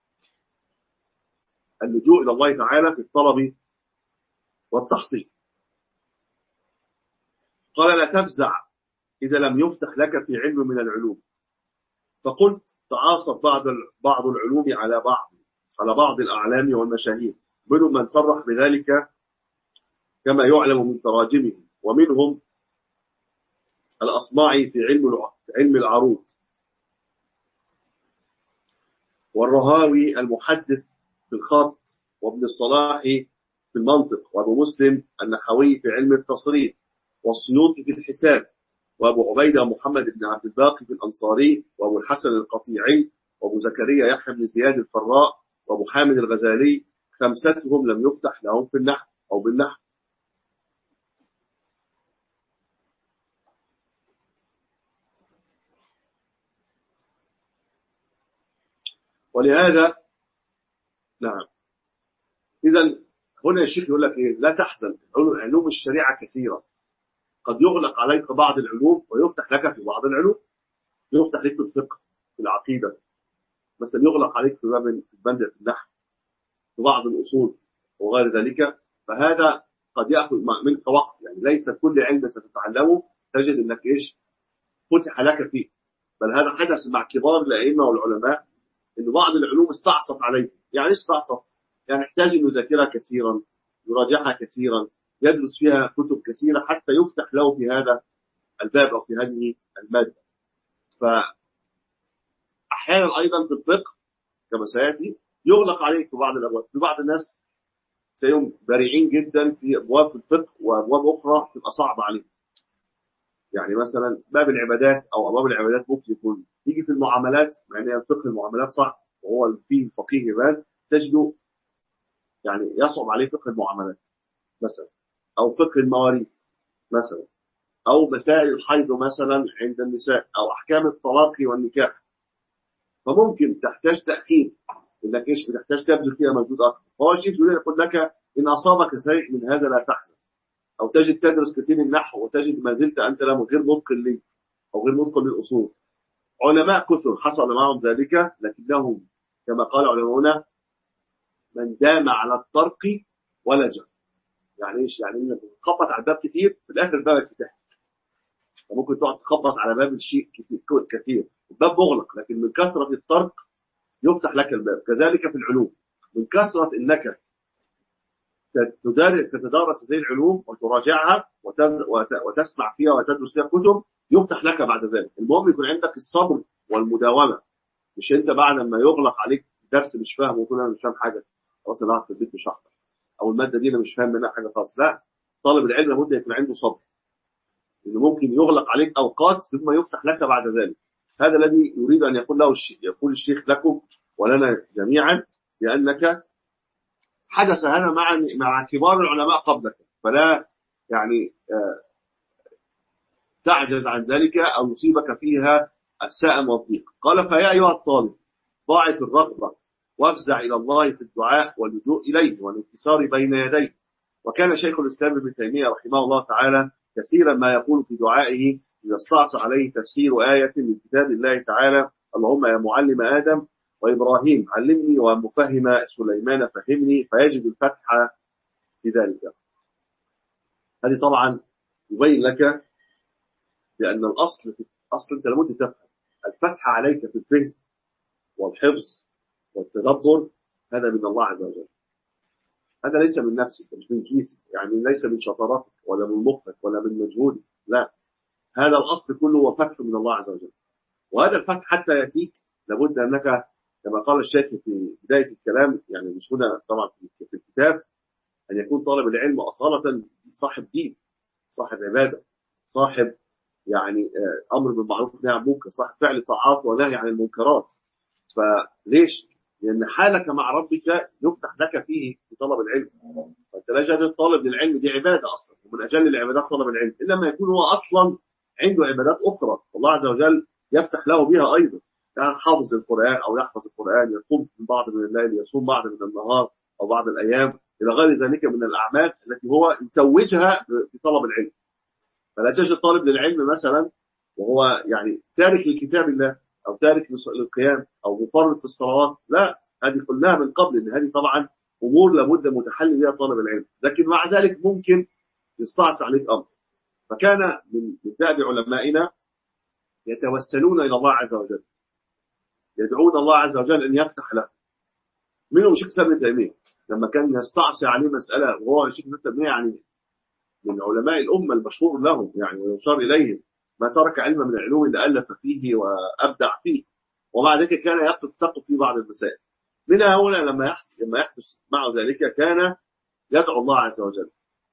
اللجوء إلى الله تعالى في الطلب والتحصيل. قال لا تفزع إذا لم يفتح لك في علم من العلوم. فقلت تعاصف بعض العلوم على بعض الأعلام والمشاهير، منهم من صرح بذلك كما يعلم من تراجمهم، ومنهم الأصمعي في علم العروض، والرهاوي المحدث في الخط، وابن الصلاح في المنطق، وابو مسلم النحوي في علم التصريف، والسيوطي في الحساب، وابو عبيدة محمد بن عبد الباقي في الأنصاري، وابو الحسن القطيعي، وابو زكريا يحيى بن زياد الفراء، وابو حامد الغزالي. خمستهم لم يفتح لهم في النحو أو بالنحو. ولهذا نعم، إذا هنا الشيخ يقول لك إيه؟ لا تحزن، علوم الشريعة كثيرة، قد يغلق عليك بعض العلوم ويفتح لك في بعض العلوم. يفتح لك في الفقه، في العقيدة مثلا، يغلق عليك في بند النحو، في بعض الأصول وغير ذلك. فهذا قد يأخذ منك وقت، يعني ليس كل علم ستتعلمه تجد أنك إيش فتح لك فيه، بل هذا حدث مع كبار الأئمة والعلماء، أن بعض العلوم استعصت عليه. يعني إيش استعصت؟ يعني يحتاج أن يذاكرها كثيرا، يراجعها كثيرا، يدرس فيها كتب كثيرة حتى يفتح له في هذا الباب أو في هذه المادة. فأحيانا أيضا في الفقه كما سيأتي يغلق عليك في بعض الأبواب. في بعض الناس سيهم بارعين جدا في أبواب في الفقه، وأبواب أخرى تبقى صعبة عليهم. يعني مثلا باب العبادات أو أبواب العبادات ممكن يكون يجي في المعاملات، مع أن فقه المعاملات صعب وهو فيه فقيه يبان، تجده يعني يصعب عليه فقه المعاملات مثلا، أو فقه المواريث مثلا، أو مسائل الحيض مثلا عند النساء، أو أحكام الطلاق والنكاح. فممكن تحتاج تأخير، إنك إيش بتحتاج تبذل فيها مجهود أكثر. فهو الشيخ يقول لك إن أصابك شيء من هذا لا تحزن. أو تجد تدرس كثير من النحو وتجد ما زلت أنت غير متقن ليه أو غير متقن للأصول. علماء كثر حصل معهم ذلك، لكنهم كما قال علماؤنا من دام على الطرق ولج. يعني إيش؟ يعني إنك تخبط على الباب كتير في الآخر الباب يتفتح. وممكن تقعد تخبط على باب الشيء كثير الباب مغلق، لكن من كثرة الطرق يفتح لك الباب. كذلك في العلوم، من كثرة إنك تتدارس هذه العلوم وتراجعها وتسمع فيها وتدرس فيها كتب يفتح لك بعد ذلك. المهم يكون عندك الصبر والمداومة، مش أنت بعد ما يغلق عليك درس مش فاهم وتقول أنا مش فاهم حاجة خلاص أنا قاعد في البيت مش هحضر، أو المادة دي أنا مش فاهم منها حاجة خالص. لا، طالب العلم لابد يكون عنده صبر، إنه ممكن يغلق عليك أوقات ثم يفتح لك بعد ذلك. هذا الذي يريد أن يقول الشيخ لكم ولنا جميعا، لأنك حدث هذا مع كبار العلماء قبلك، فلا يعني تعجز عن ذلك أو يصيبك فيها السائم والضيق. قال فيا أيها الطالب ضاعف الرغبة وافزع إلى الله في الدعاء واللجوء إليه والانكسار بين يديه. وكان شيخ الإسلام ابن تيمية رحمه الله تعالى كثيرا ما يقول في دعائه إذا استعصى عليه تفسير آية من كتاب الله تعالى: اللهم يا معلم آدم وإبراهيم علمني ومفهم سليمان فهمني، فيجد الفتح في ذلك. هذه طبعا يبين لك لأن الأصل أنت لابد تفهم الفتح عليك في الفهم والحفظ والتدبر، هذا من الله عز وجل. هذا ليس من نفسك، مش من كيسك، يعني ليس من شطارتك ولا من مخك ولا من مجهودك، لا، هذا الأصل كله هو فتح من الله عز وجل. وهذا الفتح حتى يأتيك لابد أنك كما قال الشيخ في بداية الكلام، يعني مش هنا طبعا في الكتاب، أن يكون طالب العلم أصالة صاحب دين، صاحب عبادة، صاحب يعني أمر بالمعروف ونهي عن المنكر، صاحب فعل طاعات ونهي عن المنكرات. فليش؟ لأن حالك مع ربك يفتح لك فيه في طلب العلم. فأنت لا جد الطالب للعلم دي عبادة أصلا، ومن أجل العبادات طلب العلم، إلا ما يكون هو أصلا عنده عبادات أخرى والله عز وجل يفتح له بها أيضا، يعني حافظ القرآن أو يحفظ القرآن، يصوم بعض من الليل، يصوم بعض من النهار أو بعض الأيام، إلى غير ذلك من الأعمال التي هو يتوجها في طلب العلم. فلا تجد طالب للعلم مثلا وهو يعني تارك لكتاب الله أو تارك للقيام أو مفرط في الصلوات، لا، هذه قلناها من قبل إن هذه طبعا أمور لابد متحلي بها طالب العلم، لكن مع ذلك ممكن يستعصي عليك أمر. فكان من دأب علمائنا يتوسلون إلى الله عز وجل، يدعون الله عز وجل أن يفتح له. منهم شيخ ابن تيمية لما كان يستعصي عليه مسألة، وهو شيخ ابن تيمية يعني من علماء الأمة المشهور لهم يعني ويشار إليه، ما ترك علما من العلوم اللي ألف فيه وأبدع فيه، ومع ذلك كان يتفقه في بعض المسائل. منها هنا لما يحدث معه ذلك كان يدعو الله عز وجل،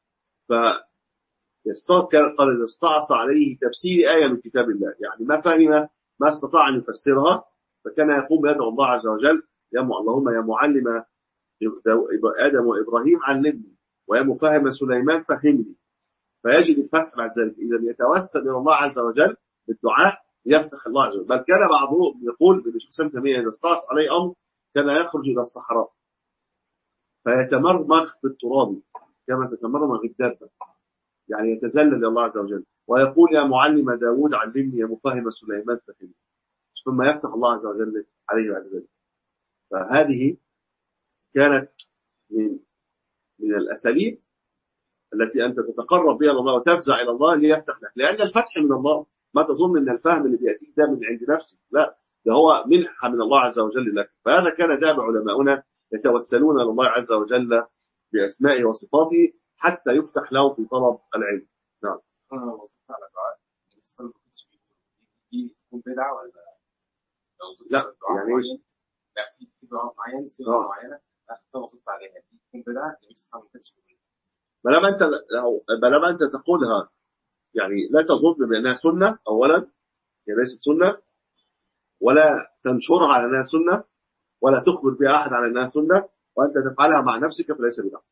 قال إذا استعصى عليه تفسير آية من كتاب الله، يعني ما فهم ما استطاع أن يفسرها، فكان يقوم يدعو الله عز وجل اللهم يا معلم آدم وإبراهيم علمني، ويا مفهم سليمان فهمني، فيجد الفتح بعد ذلك. إذا يتوسل إلى الله عز وجل بالدعاء يفتح الله عز وجل. بل كان بعضهم يقول بالشيخ ابن تيمية إذا استعصى عليه أمر كان يخرج إلى الصحراء فيتمرمغ في التراب كما تتمرمغ الدابة، يعني يتذلل لله عز وجل، ويقول يا معلم داود علمني، يا مفهم سليمان فهمني، ثم يفتح الله عز وجل عليه بعد ذلك. فهذه كانت من الأساليب التي أنت تتقرب بها إلى الله وتفزع إلى الله ليفتح لك، لأن الفتح من الله. ما تظن أن الفهم اللي بيأتيك ده من عند نفسك، لا، ده هو منحة من الله عز وجل لك. فهذا كان داب علماؤنا يتوسلون إلى الله عز وجل بأسمائه وصفاته حتى يفتح له في طلب العلم. نعم. أنا وصلت على دعاء الصلاة ما كنتش دي تكون بدعة ولا لا يعني إيش؟ لا، في دعاء معين صيغة معينة أنا وصلت عليها دي تكون بدعة الصلاة ما كنتش بلما أنت تقولها يعني لا تظن بأنها سنة أولا، هي ليست سنة، ولا تنشرها على أنها سنة، ولا تخبر بها أحد على أنها سنة، وأنت تفعلها مع نفسك فليس بدعة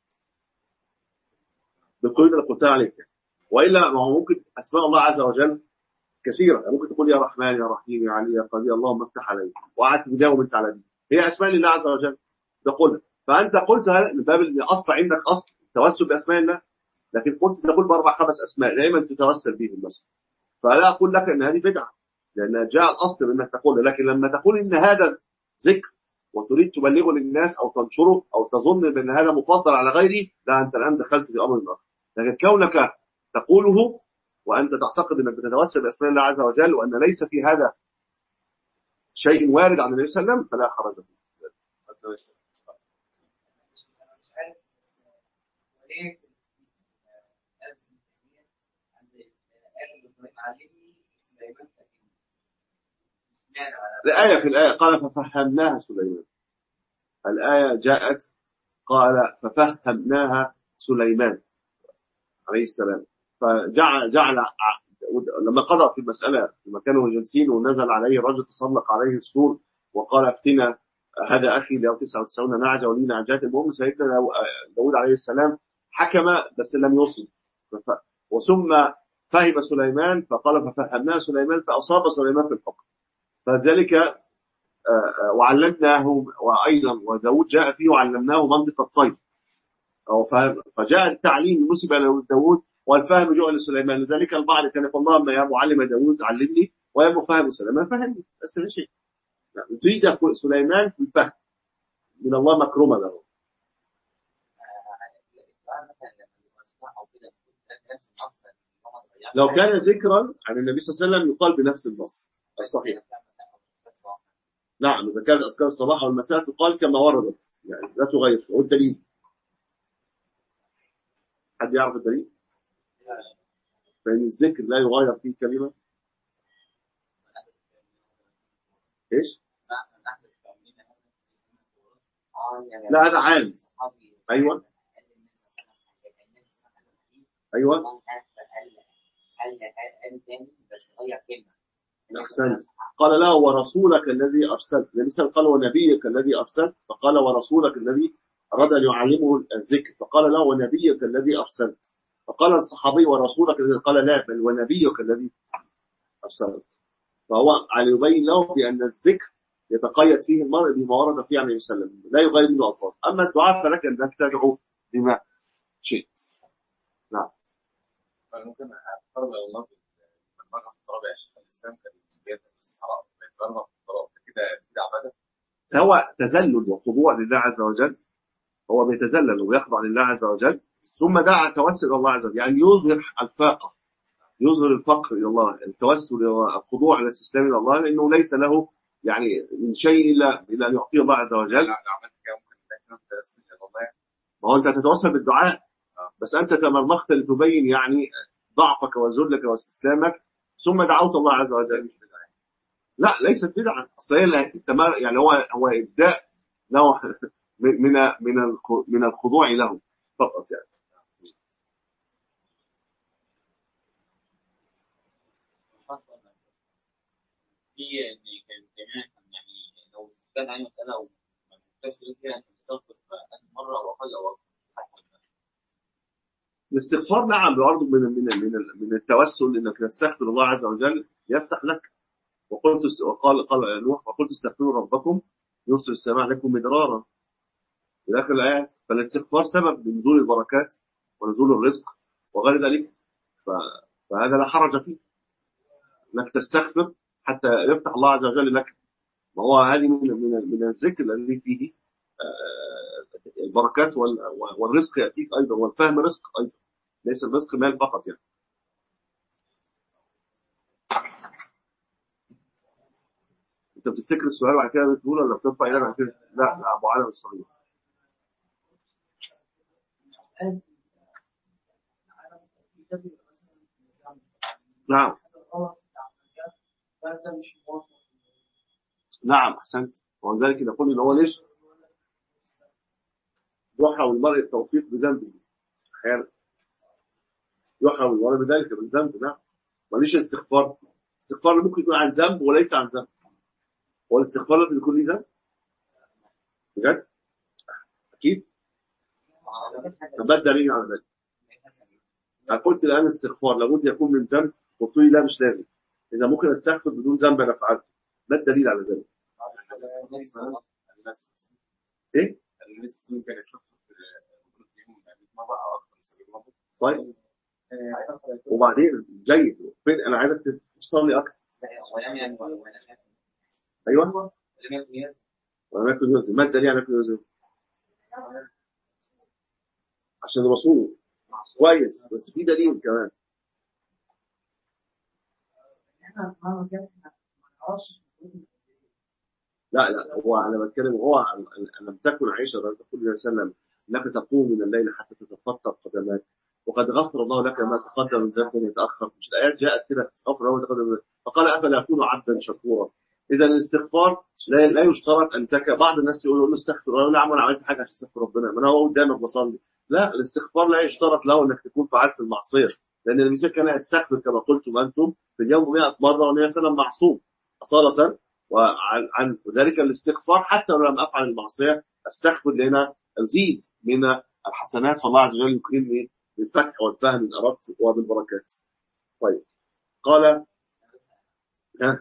بالقيود اللي قلتها عليك. وإلا ما هو ممكن أسماء الله عز وجل كثيرة، ممكن تقول يا رحمن يا رحيم يا علي يا قدير اللهم افتح علي، وقعدت تجاوب أنت على دي، هي أسماء لله عز وجل تقولها، فأنت قلتها من باب اللي أصل عندك أصل التوسل بأسماء الله، لكن كنت تقول بأربع خمس أسماء دائما تتوسل بهم مثلا، فلا أقول لك أن هذه بدعة لأن جاء الأصل أنك تقول. لكن لما تقول إن هذا ذكر وتريد تبلغه للناس أو تنشره أو تظن بأن هذا مفضل على غيري، لا، أنت الآن دخلت في أمر آخر. لكن كونك تقوله وأنت تعتقد أنك بتتوسل بأسماء الله عز وجل وأن ليس في هذا شيء وارد عن النبي صلى الله عليه وسلم فلا حرج فيه. الآية في الآية قال ففهمناها سليمان، الآية جاءت قال ففهمناها سليمان عليه السلام، فجعل لما قضى في المسألة لما كانوا جالسين ونزل عليه الرجل تسلق عليه السور وقال افتنا هذا أخي له 99 نعجة ولي نعجات، المهم سيدنا داود عليه السلام حكم بس لم يصب، وثم فهم سليمان فقال ففهمناه سليمان فأصاب سليمان في الحكم، فذلك وعلمناه، وأيضا وداود جاء فيه وعلمناه منطق الطير، فجاء التعليم نسب إلى داود والفهم جاء لسليمان. لذلك البعض كان يقول اللهم يا معلم داود علمني ويا مفهم سليمان فهمني، بس لا شيء تريد سليمان في الفهم من الله مكرمة له. لو كان ذكرا عن النبي صلى الله عليه وسلم يقال بنفس النص الصحيح. نعم، إذا كانت أذكار الصباح والمساء تقال كما وردت، يعني لا تغير. والدليل حد يعرف الدليل؟ فإن الذكر لا يغير فيه كلمة. إيش؟ لا هذا عام. أيوة أيوة قال تاني بس غير كلمة. أحسنت. قال لا ورسولك الذي أرسلت، النبي قال ونبيك الذي أرسلت، فقال ورسولك الذي أراد أن يعلمه الذكر، فقال لا ونبيك الذي أرسلت، فقال الصحابي ورسولك الذي، قال لا بل ونبيك الذي أرسلت. فهو على يبين له بأن الذكر يتقيد فيه المرء بما ورد فيه عليه وسلم، لا يغير منه ألفاظ. أما الدعاء فلك أنك تدعو بما شئت. نعم. ممكن أفترض الله من بقى في التراب يا شيخ الإسلام كان بيت الصحراء بيتبرمج في التراب كده عبادة. هو تذلل وخضوع لله عز وجل، هو بيتذلل ويخضع لله عز وجل، ثم دعا توسل إلى الله عز وجل، يعني يظهر الفاقة، يظهر الفقر إلى الله، التوسل إلى الله، الخضوع والاستسلام إلى الله، لأنه ليس له يعني من شيء إلا أن يعطيه الله عز وجل. لا عملت كده ممكن تتوسل إلى الله. ما هو أنت تتوسل بالدعاء، بس أنت تمرمخت لتبين يعني ضعفك وذلك واستسلامك، ثم دعوت الله عز وجل. لا ليست بدعة، أصل هي يعني هو إبداء له من الخضوع له فقط يعني. في كان كمان يعني لو كان عندي مسألة وما كنتش فيها أنت تستغفر مرة وأقل وقت. الاستغفار نعم برضه من التوسل، انك تستغفر الله عز وجل يفتح لك. قال نوح وقلت استغفروا ربكم يرسل السماء عليكم مدرارا الى اخر الايات. فالاستغفار سبب لنزول البركات ونزول الرزق وغير ذلك، فهذا لا حرج فيه انك تستغفر حتى يفتح الله عز وجل لك. وهو هذه من الذكر الذي فيه البركات والرزق ياتيك ايضا، والفهم رزق ايضا، ليس الرزق مال فقط يعني. انت بتفتكر السؤال وبعد كده بتقول ولا بترفع ايدك بعد كده؟ لا ابو علي الصغير. نعم نعم احسنت. وذلك نقول ان هو ليش يحرم المرء التوفيق بذنبه احيانا، يحرم المرء بذلك بالذنب. نعم ماليش استغفار ممكن يكون عن ذنب وليس عن ذنب. هو الاستغفار لازم يكون ليه ذنب بجد اكيد. فما الدليل على ذلك؟ أنا قلت الان الاستغفار لابد يكون من ذنب، قلت لي لا مش لازم، اذا ممكن استغفر بدون ذنب انا فعلت. ما الدليل على ذلك؟ ايه الناس ممكن يستغفر في يوم مرة أو أكثر. طيب وبعدين جيد، فين انا عايزك توصل لي اكتر. ايوه ولم يكن يزن. ما الدليل على يكن يزن؟ عشان رسوله كويس، بس في دليل كمان. لا هو انا بتكلم، هو لم تكن عائشه رضي الله عنها وسلم انك تقوم من الليل حتى تتفطر قدماك وقد غفر الله لك ما تقدم من ذنبك يتاخر. مش الايات جاءت كده غفر الله تقدم، فقال افلا اكون عبدا شكورا. اذا الاستغفار لا يشترط ان بعض الناس يقولوا استغفر الله، لا عمل عملت حاجه عشان استغفر ربنا، ما انا هو قدامك بصلي. لا الاستغفار لا يشترط له انك تكون فعلت المعصيه، لان النبي كان يستغفر كما قلتم انتم في اليوم 100 مره والنبي صلى الله عليه وسلم معصوم اصاله. وعن ذلك الاستغفار حتى لو لم افعل المعصيه استغفر لنا ازيد من الحسنات، فالله عز وجل يكرمني بالفتح والفهم ان اردت وبالبركات. طيب قال ها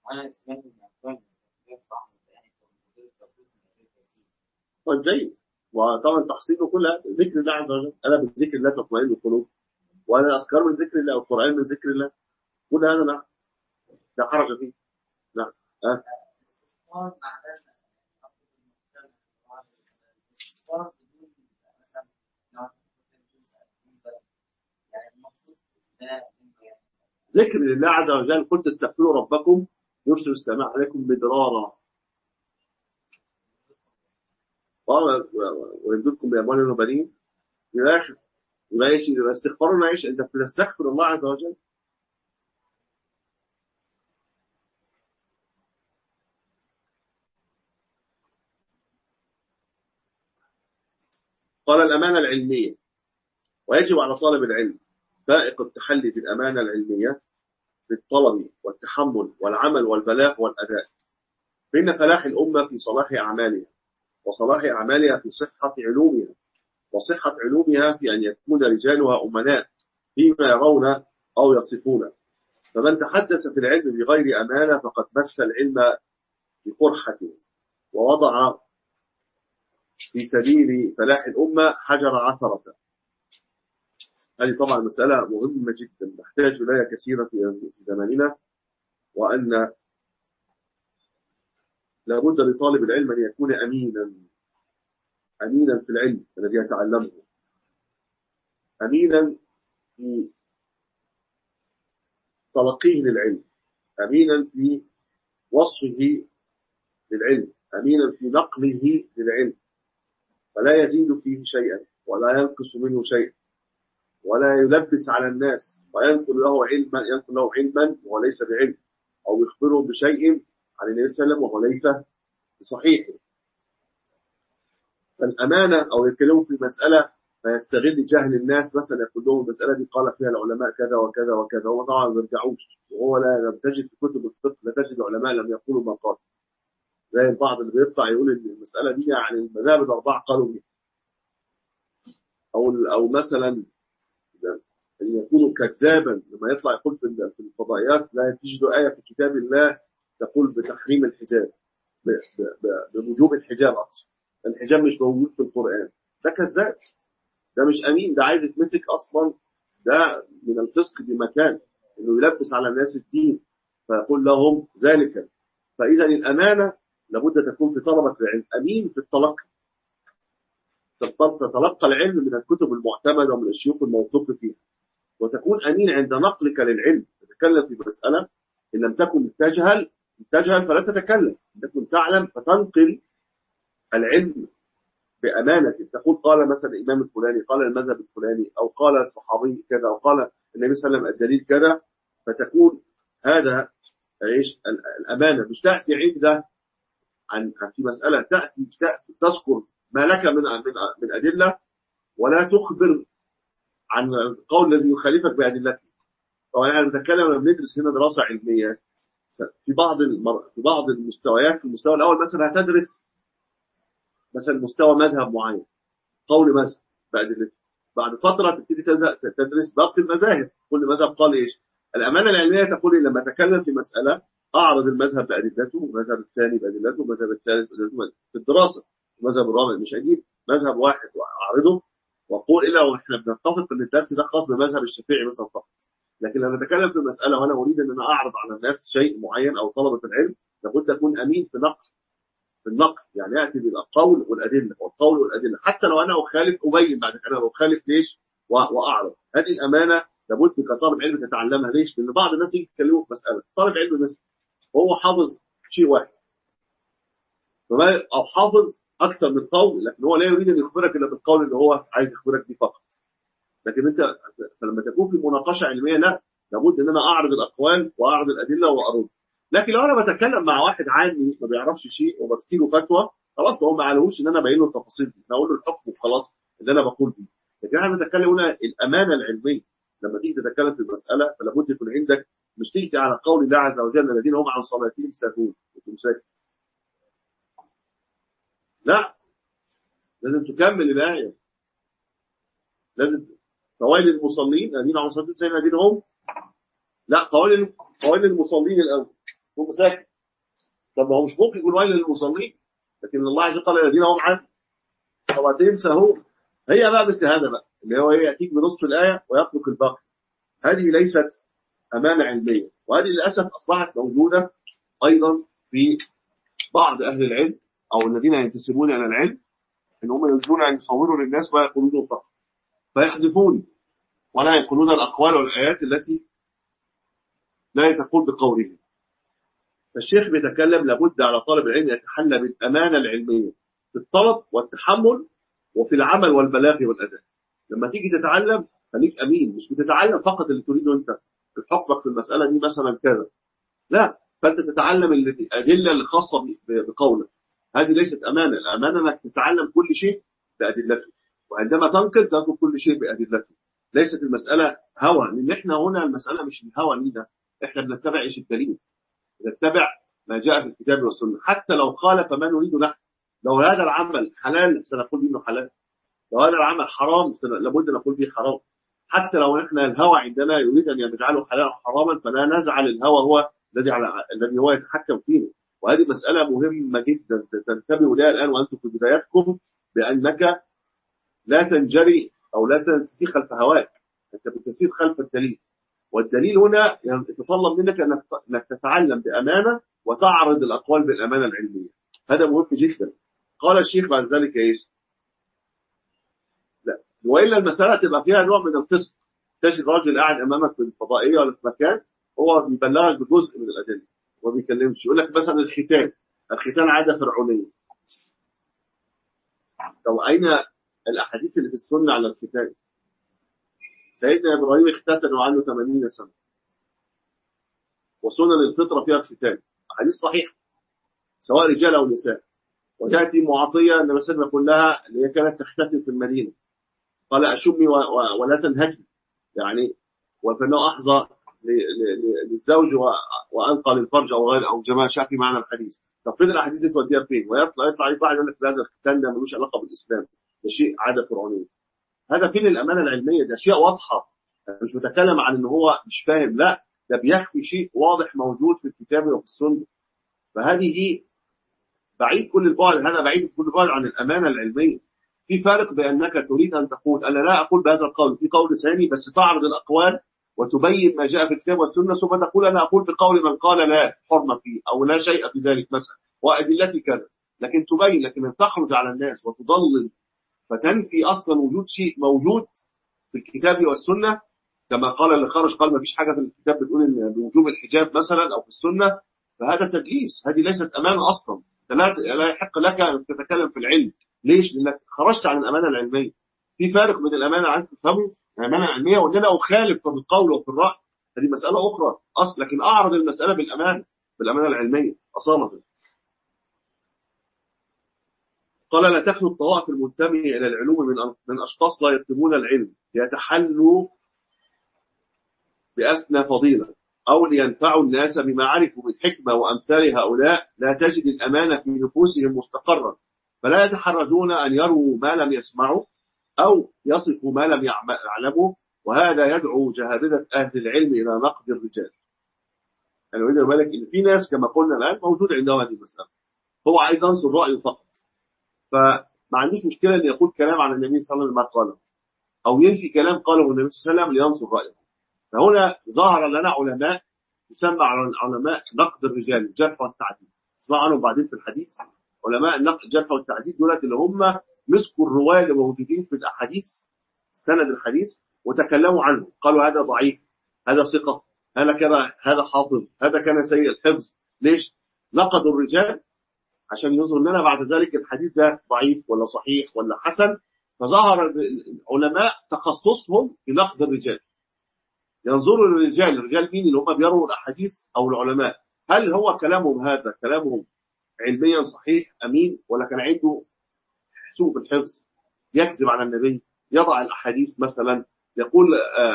طيب جيد. وطبعا تحصيله كلها ذكر الله عز وجل، انا بذكر الله تطمئن القلوب، وانا اذكار من ذكر الله والقران من ذكر الله، كل هذا لا حرج فيه. نعم ذكر لله عز وجل. قلت استغفروا ربكم يرسل السماء عليكم مدرارا ويمددكم بأموال وبنين. يبقى استغفارنا ايش؟ انت بتستغفر الله عز وجل. قال الأمانة العلمية، ويجب على طالب العلم فائق التحلي بالأمانة العلمية في الطلب والتحمل والعمل والبلاغ والأداء، فإن فلاح الأمة في صلاح أعمالها، وصلاح أعمالها في صحة علومها، وصحة علومها في أن يكون رجالها أمناء فيما يرون أو يصفون. فمن تحدث في العلم بغير أمانة فقد مس العلم بقرحة، ووضع في سبيل فلاح الأمة حجر عثرة. هذه طبعا مسألة مهمة جدا نحتاج إليها كثيرا في زماننا، وأن لابد لطالب العلم أن يكون أمينا في العلم الذي يتعلمه، أمينا في تلقيه للعلم، أمينا في وصفه للعلم، أمينا في نقله للعلم، فلا يزيد فيه شيئا ولا ينقص منه شيئا، ولا يلبس على الناس وينقل له علما وهو ليس بعلم، أو يخبره بشيء عن النبي صلى الله عليه وسلم وهو ليس بصحيح. فالأمانة أو يتكلموا في مسألة فيستغل جهل الناس، مثلا يقول لهم المسألة دي قال فيها العلماء كذا وكذا وكذا، هو طبعا ما يرجعوش، وهو لم تجد في كتب الفقه، لا تجد علماء لم يقولوا ما قال، زي البعض اللي بيطلع يقول ان المسألة دي يعني المذاهب الأربعة قالوا بيها، أو مثلا أن يكون كذابا لما يطلع يقول في الفضائيات لا تجد آية في كتاب الله تقول بتحريم الحجاب، بوجوب الحجاب أصلا، الحجاب مش موجود في القرآن، ده كذاب، ده مش أمين، ده عايز يتمسك أصلا، ده من الفسق بمكان إنه يلبس على الناس الدين فيقول لهم ذلك. فإذا الأمانة لابد تكون في طلبة العلم، أمين في التلقي، تتلقى العلم من الكتب المعتمدة ومن الشيوخ الموثوق فيها، وتكون أمين عند نقلك للعلم، تتكلم في مسألة إن لم تكن تجهل فلا تتكلم، إن تكن تعلم فتنقل العلم بأمانة، تقول قال مثلا الإمام الفلاني، قال المذهب الفلاني، أو قال الصحابي كذا، أو قال النبي صلى الله عليه وسلم الدليل كذا، فتكون هذا ايش الأمانة. مش تأتي عند في مسألة تأتي تذكر ما لك من أدلة، ولا تخبر عن القول الذي يخالفك بأدلته. طبعا احنا بنتكلم لما بندرس هنا دراسة علمية في بعض المستويات، في المستوى الأول مثلا هتدرس مثلا مستوى مذهب معين، قول مذهب بأدلته، بعد فترة تبتدي تدرس باقي المذاهب، كل مذهب قال ايش. الأمانة العلمية تقول لما أتكلم في مسألة أعرض المذهب بأدلته، والمذهب الثاني بأدلته، والمذهب الثالث بأدلته في الدراسة، المذهب الرابع، مش أجيب مذهب واحد وأعرضه وأقول إلا وإحنا بنتفق إن الدرس ده خاص بمذهب الشافعي مثلا فقط. لكن لما أتكلم في مسألة وأنا أريد أن أنا أعرض على الناس شيء معين أو طلبة العلم، لابد أكون أمين في النقل، يعني يأتي بالقول والأدلة والقول والأدلة، حتى لو أنا أخالف أبين بعد كده لو أخالف ليش وأعرض. هذه الأمانة لابد كطالب علم تتعلمها. ليش؟ لأن بعض الناس يجي يتكلموا في مسألة، طالب علم مثلا هو حافظ شيء واحد أو حافظ أكثر من قول، لكن هو لا يريد أن يخبرك إلا بالقول اللي هو عايز يخبرك به فقط. لكن أنت فلما تكون في مناقشة علمية لا، لابد أن أنا أعرض الأقوال وأعرض الأدلة وأرد. لكن لو أنا بتكلم مع واحد عامي ما بيعرفش شيء وبفتي له فتوى، خلاص هو ما عليهوش إن أنا أبين له التفاصيل دي، أنا أقول له الحكم وخلاص اللي أنا بقول بيه. لكن احنا بنتكلم هنا الأمانة العلمية، لما تيجي تتكلم في المسألة فلابد يكون عندك، مش تيجي على قول الله عز وجل الذين هم عن صلاتهم ساهون وتمسك، لا، لازم تكمل الآية، لازم فويل للمصلين الذين عن صلاتهم ساهون الذين هم، لا، فويل للمصلين الأول هم ساكت. طب ما هو مش ممكن يقول ويل للمصلين، لكن الله عز وجل قال الذين هم عن صلاتهم ساهون. هي بقى مثل هذا بقى اللي هو يأتيك بنصف الآية ويترك الباقي. هذه ليست أمانة علمية، وهذه للأسف أصبحت موجودة أيضا في بعض أهل العلم أو الذين ينتسبون إلى العلم، إن هم يريدون أن يصوروا للناس ويقولون فقط، فيحذفون ولا يقولون الأقوال والآيات التي لا تقول بقولهم. فالشيخ بيتكلم لابد على طالب العلم يتحلى بالأمانة العلمية في الطلب والتحمل وفي العمل والبلاغ والأداء. لما تيجي تتعلم خليك أمين، مش بتتعلم فقط اللي تريده أنت في حكمك في المسألة دي مثلا كذا، لا، فأنت تتعلم الأدلة الخاصة بقولك. هذه ليست أمانة. الأمانة أنك تتعلم كل شيء بأدلته، وعندما تنقل كل شيء بأدلته، ليست المسألة هوى، لأن احنا هنا المسألة مش الهوى لينا، احنا بنتبع ايش الدليل، نتبع ما جاء في الكتاب والسنة، حتى لو خالف ما نريد نحن. لو هذا العمل حلال سنقول به انه حلال، لو هذا العمل حرام لابد أن نقول به حرام. حتى لو احنا الهوى عندنا يريد ان يجعله حلالا حراما، فلا نجعل الهوى هو الذي هو يتحكم فيه. وهذه مسألة مهمة جدا تنتبهوا لها الآن وأنتم في بداياتكم، بأنك لا تنجري أو لا تسير خلف هواك، أنت بتسير خلف الدليل. والدليل هنا يتطلب منك أنك تتعلم بأمانة وتعرض الأقوال بالأمانة العلمية. هذا مهم جدا. قال الشيخ بعد ذلك إيش؟ لا، وإلا المسألة تبقى فيها نوع من القسط. تجد راجل قاعد أمامك في الفضائية ولا في مكان، هو بيبلغك بجزء من الأدلة وما بيكلمش، يقول لك مثلا الختان عادة فرعونية. طب أين الأحاديث اللي في السنة على الختان؟ سيدنا إبراهيم اختتن وعنده 80 سنة، وسنن الفطرة فيها الختان، أحاديث صحيحة سواء رجال أو نساء. وتأتي معطية النبي صلى الله عليه وسلم يقول لها اللي هي كانت تختتن في المدينة، قال أشمي ولا تنهكي، يعني وفإنه أحظى للزوج وأنقى للفرج أو غير أو جماعة شافي معنى الحديث. طب فين الأحاديث دي توديها فين؟ ويطلع واحد يقول لك هذا الختان ده ملوش علاقة بالإسلام، ده شيء عادة فرعونية. هذا فين الأمانة العلمية؟ ده أشياء واضحة، مش بتكلم عن إن هو مش فاهم، لا، ده بيخفي شيء واضح موجود في الكتاب وفي السنة. فهذه بعيد كل البعد، هذا بعيد كل البعد عن الأمانة العلمية. في فرق بأنك تريد أن تقول أنا لا أقول بهذا القول، في قول ثاني بس تعرض الأقوال وتبين ما جاء في الكتاب والسنة، ثم تقول أنا أقول بقول من قال لا حرمة فيه أو لا شيء في ذلك مثلا وأدلتي كذا، لكن تبين، لكن أن تخرج على الناس وتضلل فتنفي أصلا وجود شيء موجود في الكتاب والسنة. كما قال اللي خرج قال ما فيش حاجة في الكتاب بتقول إن بوجوب الحجاب مثلا أو في السنة، فهذا تدليس، هذه ليست أمانة أصلا. لا يحق لك أن تتكلم في العلم. ليش؟ لأنك خرجت عن الأمانة العلمية. في فارق بين الأمانة عايز تفهمه، الأمانة العلمية وإن أنا أخالف في القول وفي الرأي، هذه مسألة أخرى أصل، لكن أعرض المسألة بالأمانة العلمية أصالة. قال لا تخلو الطوائف المنتمية إلى العلوم من أشخاص لا يطلبون العلم ليتحلوا بأسنى فضيلة أو لينفعوا الناس بما عرفوا من حكمة وأمثال هؤلاء. لا تجد الأمانة في نفوسهم مستقرة، فلا يتحرجون أن يروا ما لم يسمعوا أو يصفوا ما لم يعلموا، وهذا يدعو جهابذة أهل العلم إلى نقد الرجال. يعني وإذا بالك إن في ناس كما قلنا الآن موجود عندهم هذه المسألة، هو عايز ينصر رأيه فقط، فما عنديش مشكلة أن يقول كلام عن النبي صلى الله عليه وسلم ما قاله أو ينفي كلام قاله النبي صلى الله عليه وسلم لينصر رأيه. فهنا ظهر لنا علماء يسمى علماء نقد الرجال، الجرح والتعديل، اسمع عنهم بعدين في الحديث. علماء الجرح والتعديل دولت اللي هم مسكوا الرواة اللي موجودين في الأحاديث سند الحديث وتكلموا عنه، قالوا هذا ضعيف، هذا ثقة، هذا كذا، هذا حافظ، هذا كان سيء الحفظ. ليش؟ نقدوا الرجال عشان يظهر لنا بعد ذلك الحديث ده ضعيف ولا صحيح ولا حسن. فظهر العلماء تخصصهم في نقد الرجال، ينظروا للرجال. الرجال مين؟ اللي هم بيروا الأحاديث أو العلماء، هل هو كلامهم هذا كلامهم علميا صحيح أمين، ولا كان عنده سوء بالحفظ، يكذب على النبي، يضع الأحاديث مثلا، يقول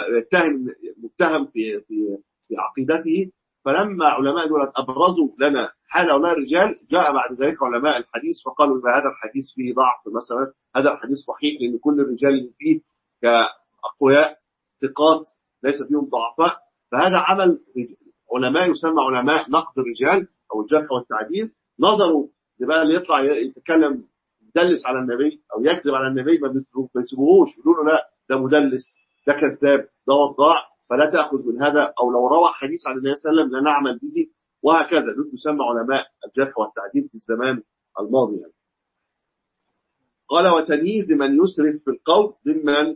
متهم في عقيدته. فلما علماء دول أبرزوا لنا حال هؤلاء الرجال، جاء بعد ذلك علماء الحديث فقالوا إن هذا الحديث فيه ضعف مثلا، هذا الحديث صحيح لأن كل الرجال اللي فيه كأقوياء ثقات ليس فيهم ضعفاء. فهذا عمل علماء يسمى علماء نقد الرجال أو الجرح والتعديل. نظروا بقى اللي يطلع يتكلم يدلس على النبي أو يكذب على النبي ما بيسيبوهوش، يقولوا له لا ده مدلس، ده كذاب، ده وضاع، فلا تأخذ من هذا، أو لو روى حديث عن النبي صلى الله عليه وسلم لا نعمل به، وهكذا. دول يسمى علماء الجرح والتعديل في الزمان الماضي يعني. قال وتمييز من يسرف في القول ممن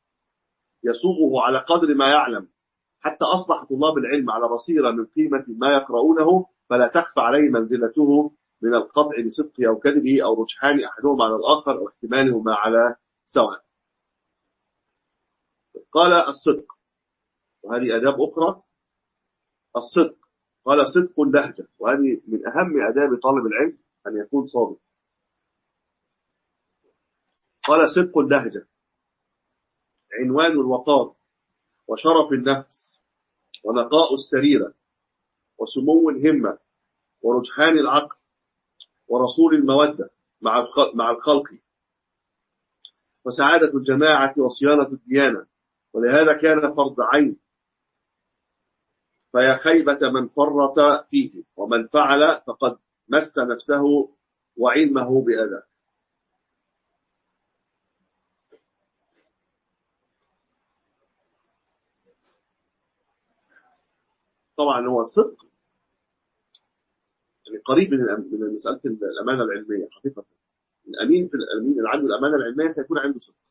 يصوغه على قدر ما يعلم، حتى أصبح طلاب العلم على بصيرة من قيمة ما يقرؤونه، فلا تخفى عليه منزلته من القطع بصدقه أو كذبه أو رجحان أحدهما على الآخر أو احتمالهما على سواء. قال الصدق، وهذه آداب أخرى. الصدق قال صدق اللهجة، وهذه من أهم آداب طالب العلم أن يكون صادق. قال صدق اللهجة عنوان الوقار وشرف النفس ونقاء السريرة وسمو الهمة ورجحان العقل ورسول المودة مع الخلق وسعادة الجماعة وصيانة الديانة. ولهذا كان فرض عين، فيا خيبة من فرط فيه، ومن فعل فقد مس نفسه وعلمه بأذى. طبعا هو الصدق يعني قريب من مسألة الأمانة العلمية. حقيقة الأمين في الأمين اللي عنده الأمانة العلمية سيكون عنده صدق،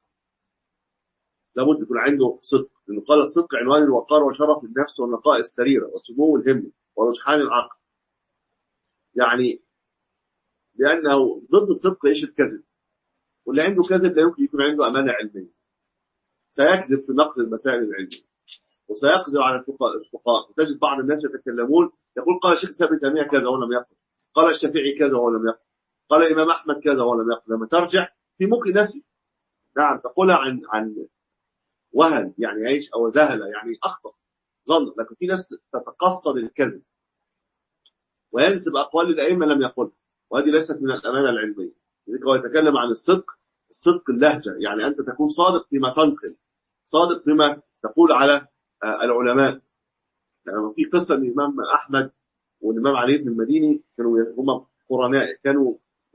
لابد يكون عنده صدق، لأنه قال الصدق عنوان الوقار وشرف النفس والنقاء السريرة وسمو الهمة ورجحان العقل. يعني لأنه ضد الصدق ايش؟ الكذب، واللي عنده كذب لا يمكن يكون عنده أمانة علمية. سيكذب في نقل المسائل العلمية وسيكذب على الفقهاء. وتجد بعض الناس يتكلمون يقول قال الشيخ ابن تيمية كذا ولم يقل، قال الشافعي كذا ولم يقل، قال الإمام أحمد كذا ولم يقل. لما ترجع في ممكن نسي، نعم تقولها عن وهن يعني عيش أو ذهل يعني أخطأ ظن، لكن في ناس تتقصد الكذب وينسب أقوال الأئمة لم يقل، وهذه ليست من الأمانة العلمية. لذلك هو يتكلم عن الصدق اللهجة، يعني أنت تكون صادق فيما تنقل، صادق فيما تقول على العلماء. يعني في قصة الإمام أحمد والإمام علي بن المديني كانوا هم قرناء، كانوا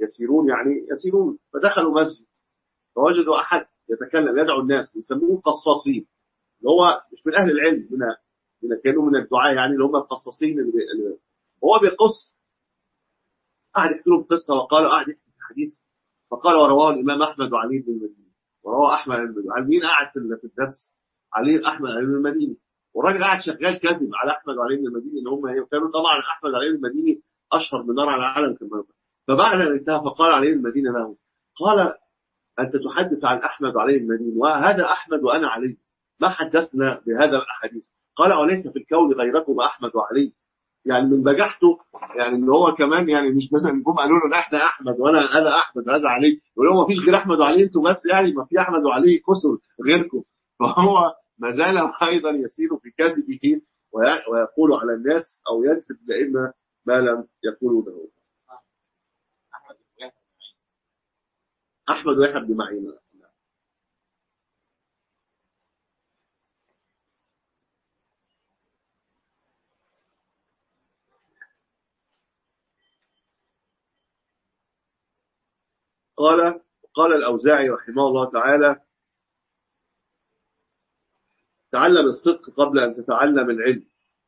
يسيرون فدخلوا مسجد فوجدوا أحد يتكلم يدعو الناس، يسموه قصاصين، اللي هو مش من أهل العلم، كانوا من الدعاء يعني اللي هم القصاصين اللي هو بيقص. قاعد يحكي لهم قصة وقالوا قاعد يحكي حديث فقال ورواه الإمام أحمد وعلي بن المديني، ورواه أحمد بن المديني. مين قاعد في الدرس؟ أحمد وعلي بن المديني، والراجل قاعد شغال كذب على أحمد وعلي بن المديني اللي هم كانوا طبعا أحمد وعلي بن المديني أشهر من نار على العالم كمان. فبعد أن انتهى فقال علي بن المديني له قال أنت تحدث عن أحمد وعلي بن المديني وهذا أحمد وأنا علي، ما حدثنا بهذا الأحاديث. قال وليس في الكون غيركم أحمد وعلي. يعني من بجحته يعني ان هو كمان يعني مش مثلا جم قالوا له احنا احمد انا احمد وهذا علي، يقول له ما فيش غير احمد وعلي انتوا بس، يعني ما في احمد وعلي كسر غيركم. فهو ما زال ايضا يسير في كذبه ويقول على الناس او ينسب لائمه ما لم يقولوا له. احمد ويحيى بن معين. قال الأوزاعي رحمه الله تعالى تعلم الصدق قبل أن تتعلم العلم.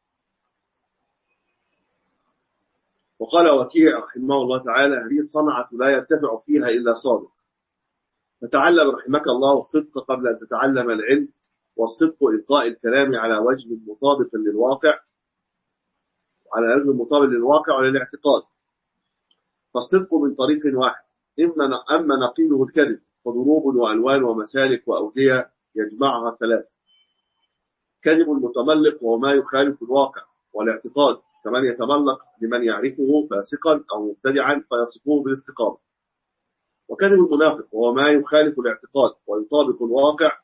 وقال وكيع رحمه الله تعالى هذه الصنعة لا يرتفع فيها إلا صادق. فتعلم رحمك الله الصدق قبل أن تتعلم العلم، والصدق إلقاء الكلام على وجه مطابق للواقع، وللاعتقاد. فالصدق من طريق واحد، أما نقيله الكذب فضروب وألوان ومسالك وأودية يجمعها ثلاث. كذب المتملق وهو ما يخالف الواقع والاعتقاد، كمن يتملق لمن يعرفه فاسقا أو مبتدعا فيصفه بالاستقامة. وكذب المنافق وهو ما يخالف الاعتقاد ويطابق الواقع،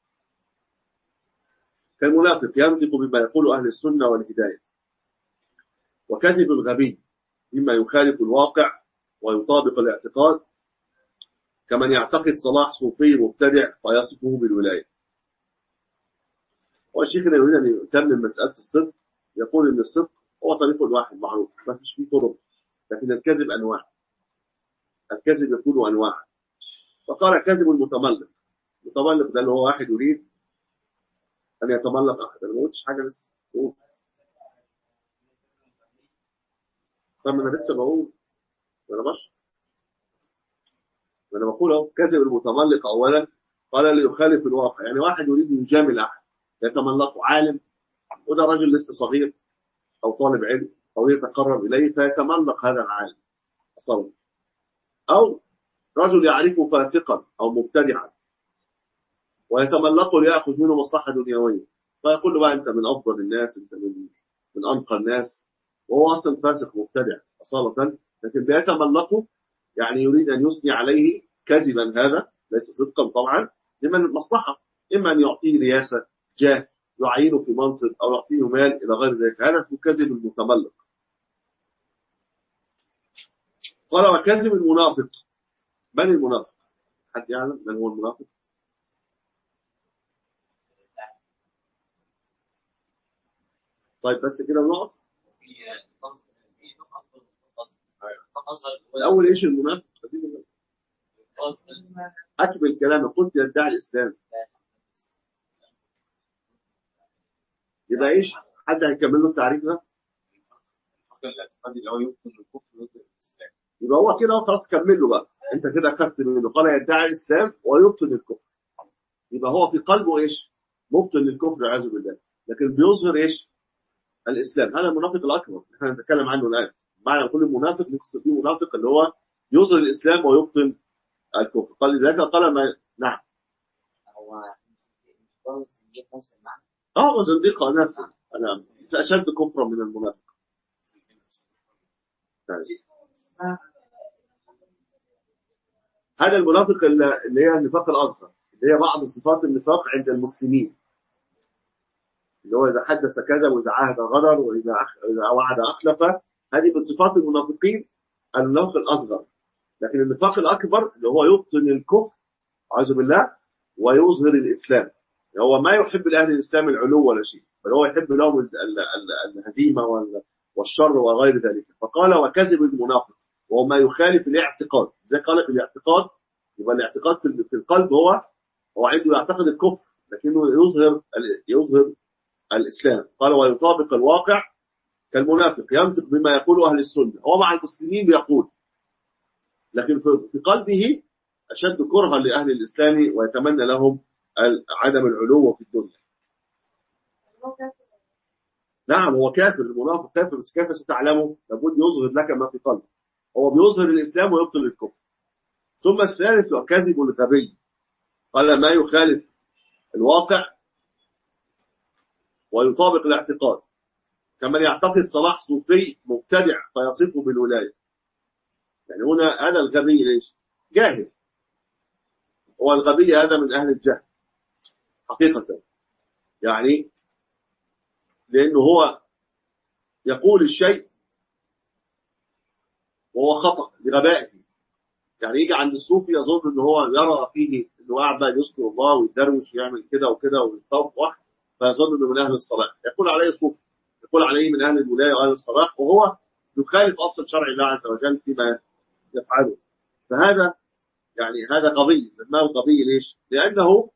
كالمنافق ينطق بما يقول أهل السنة والهداية. وكذب الغبي مما يخالف الواقع ويطابق الاعتقاد، كمن يعتقد صلاح صوفي مبتدع فيصفه بالولاية. والشيخنا يريد أن يتمم مسألة الصدق، يقول أن الصدق هو طريق واحد معروف ما فيش فيه طرق، لكن الكذب أنواع، الكذب يكون أنواع. فقال كذب المتملق ده اللي هو واحد يريد أن يتملق أحد. أنا ما قلتش حاجة لسه، طب أنا لسه بقول أنا بقول أهو كذب المتملق أولا قال ليخالف الواقع، يعني واحد يريد أن يجامل أحد يتملقه، عالم وده رجل لسه صغير أو طالب علم أو يتقرب إليه فيتملق هذا العالم أصلا، أو رجل يعرفه فاسقا أو مبتدعا ويتملقه ليأخذ منه مصلحة دنيوية، فيقول له بقى أنت من أفضل الناس، أنت من أنقى الناس، وهو أصلا فاسق مبتدع أصالة، لكن بيتملقه يعني يريد أن يثني عليه كذبا، هذا ليس صدقا طبعا لمن المصلحة، إما أن يعطيه رياسة جاه، يعينه في منصب، أو يعطيه مال إلى غير ذلك. هذا اسمه كذب المتملق. قال وكذب المنافق. من المنافق؟ حد يعلم من هو المنافق؟ طيب بس كده نقف. الأول إيش المنافق؟ أكمل كلامك. قلت يدعي الإسلام، يبقى إيش؟ حد هيكمل له التعريف ده؟ اللي هو يبطل الكفر ويبطل الاسلام. يبقى هو كده خلاص كمل له بقى. أنت كده أخذت منه. قال يدعي الإسلام ويبطل الكفر. يبقى هو في قلبه إيش؟ مبطل للكفر والعياذ بالله، لكن بيظهر إيش؟ الإسلام. هذا المنافق الأكبر احنا نتكلم عنه الآن. معنى كل منافق نقصد فيه منافق اللي هو يظهر الإسلام ويبطل الكفر. قال لذلك قال ما نعم. هو زنديق نفسه. أنا أشد كفرا من المنافق. هذا المنافق اللي هي النفاق الأصغر، اللي هي بعض صفات النفاق عند المسلمين، اللي هو إذا حدث كذا، وإذا عاهد غدر، وإذا وعد أخلف. هذه من صفات المنافقين النفاق الأصغر. لكن النفاق الأكبر اللي هو يبطن الكفر أعوذ بالله ويظهر الإسلام. هو ما يحب لأهل الإسلام العلو ولا شيء، بل هو يحب لهم الهزيمة والشر وغير ذلك. فقال وكذب المنافق وهو ما يخالف الاعتقاد. زي قال في الاعتقاد، يبقى الاعتقاد في القلب هو عنده يعتقد الكفر، لكنه يظهر الإسلام. قال ويطابق الواقع كالمنافق، ينطق بما يقول أهل السنة. هو مع المسلمين بيقول، لكن في قلبه أشد كرها لأهل الإسلام ويتمنى لهم عدم العلو في الدنيا. نعم هو كافر. المنافق كافر، بس كيف ستعلمه؟ لابد يظهر لك ما في قلبه. هو بيظهر الإسلام ويبطل الكفر. ثم الثالث وكذب الغبي. قال ما يخالف الواقع ويطابق الاعتقاد، كمن يعتقد صلاح صوفي مبتدع فيصفه بالولاية. يعني هنا هذا الغبي ليش؟ جاهل. هو الغبي هذا من أهل الجهل حقيقة، يعني لأنه هو يقول الشيء وهو خطأ لغبائه. يعني يجي عند الصوفي يظن أنه هو يرى فيه أنه قاعد بقى يذكر الله ويدروش ويعمل كده وكده ويطوف واحد، فيظن أنه من أهل الصلاح، يقول عليه صوفي، يقول عليه من أهل الولاية وأهل الصلاح، وهو يخالف أصل شرع الله عز وجل فيما يفعله. فهذا يعني هذا غبي. ما هو غبي ليش؟ لأنه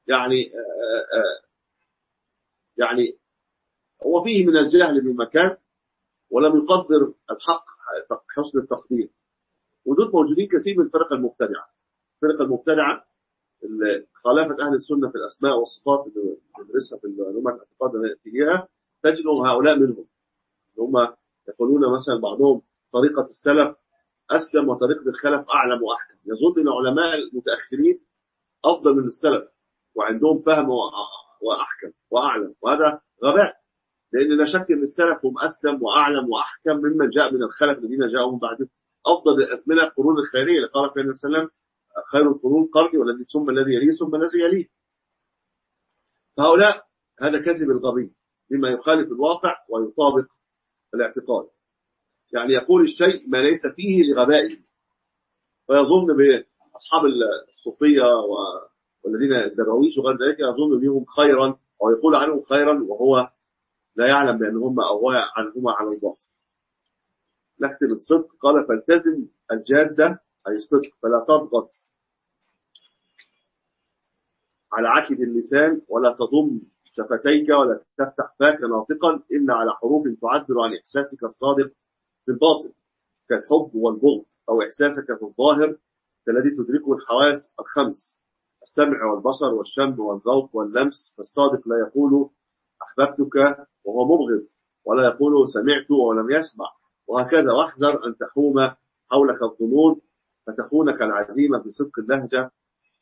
يعني هو فيه من الجهل بمكان، ولم يقدر الحق حسن التقدير. ودول موجودين كثير من الفرق المبتدعة. الفرق المبتدعة اللي خالفت أهل السنة في الأسماء والصفات اللي ندرسها في علوم الاعتقاد فيها، تجدهم هؤلاء منهم. هم يقولون مثلا بعضهم طريقة السلف أسلم وطريقة الخلف أعلم وأحكم. يظن أن العلماء المتأخرين أفضل من السلف وعندهم فهم وأحكم وأعلم، وهذا غباء. لأن لا شك أن السلف هم أسلم وأعلم وأحكم ممن جاء من الخلف الذين جاءوا من بعدهم. أفضل الأزمنة القرون الخيرية اللي قال فيها النبي صلى الله عليه وسلم خير القرون قرني والذي ثم الذي يليه ثم الذي يليه. فهؤلاء هذا كذب الغبي بما يخالف الواقع ويطابق الاعتقاد. يعني يقول الشيء ما ليس فيه لغبائه، فيظن بأصحاب الصوفية والذين الدراويش وغير ذلك، يظن بهم خيرا أو يقول عنهم خيرا وهو لا يعلم بأنهم أواع عنهما على الباطل. نختم الصدق. قال فالتزم الجادة أي الصدق، فلا تضغط على عكد اللسان ولا تضم شفتيك ولا تفتح فاك ناطقا إلا على حروف تعبر عن إحساسك الصادق في الباطن، كالحب والبغض، أو إحساسك في الظاهر الذي تدركه الحواس الخمس: السمع والبصر والشم والذوق واللمس. فالصادق لا يقول أحببتك وهو مبغض، ولا يقول سمعت ولم يسمع، وهكذا. واحذر أن تحوم حولك الظنون فتخونك العزيمة بصدق اللهجة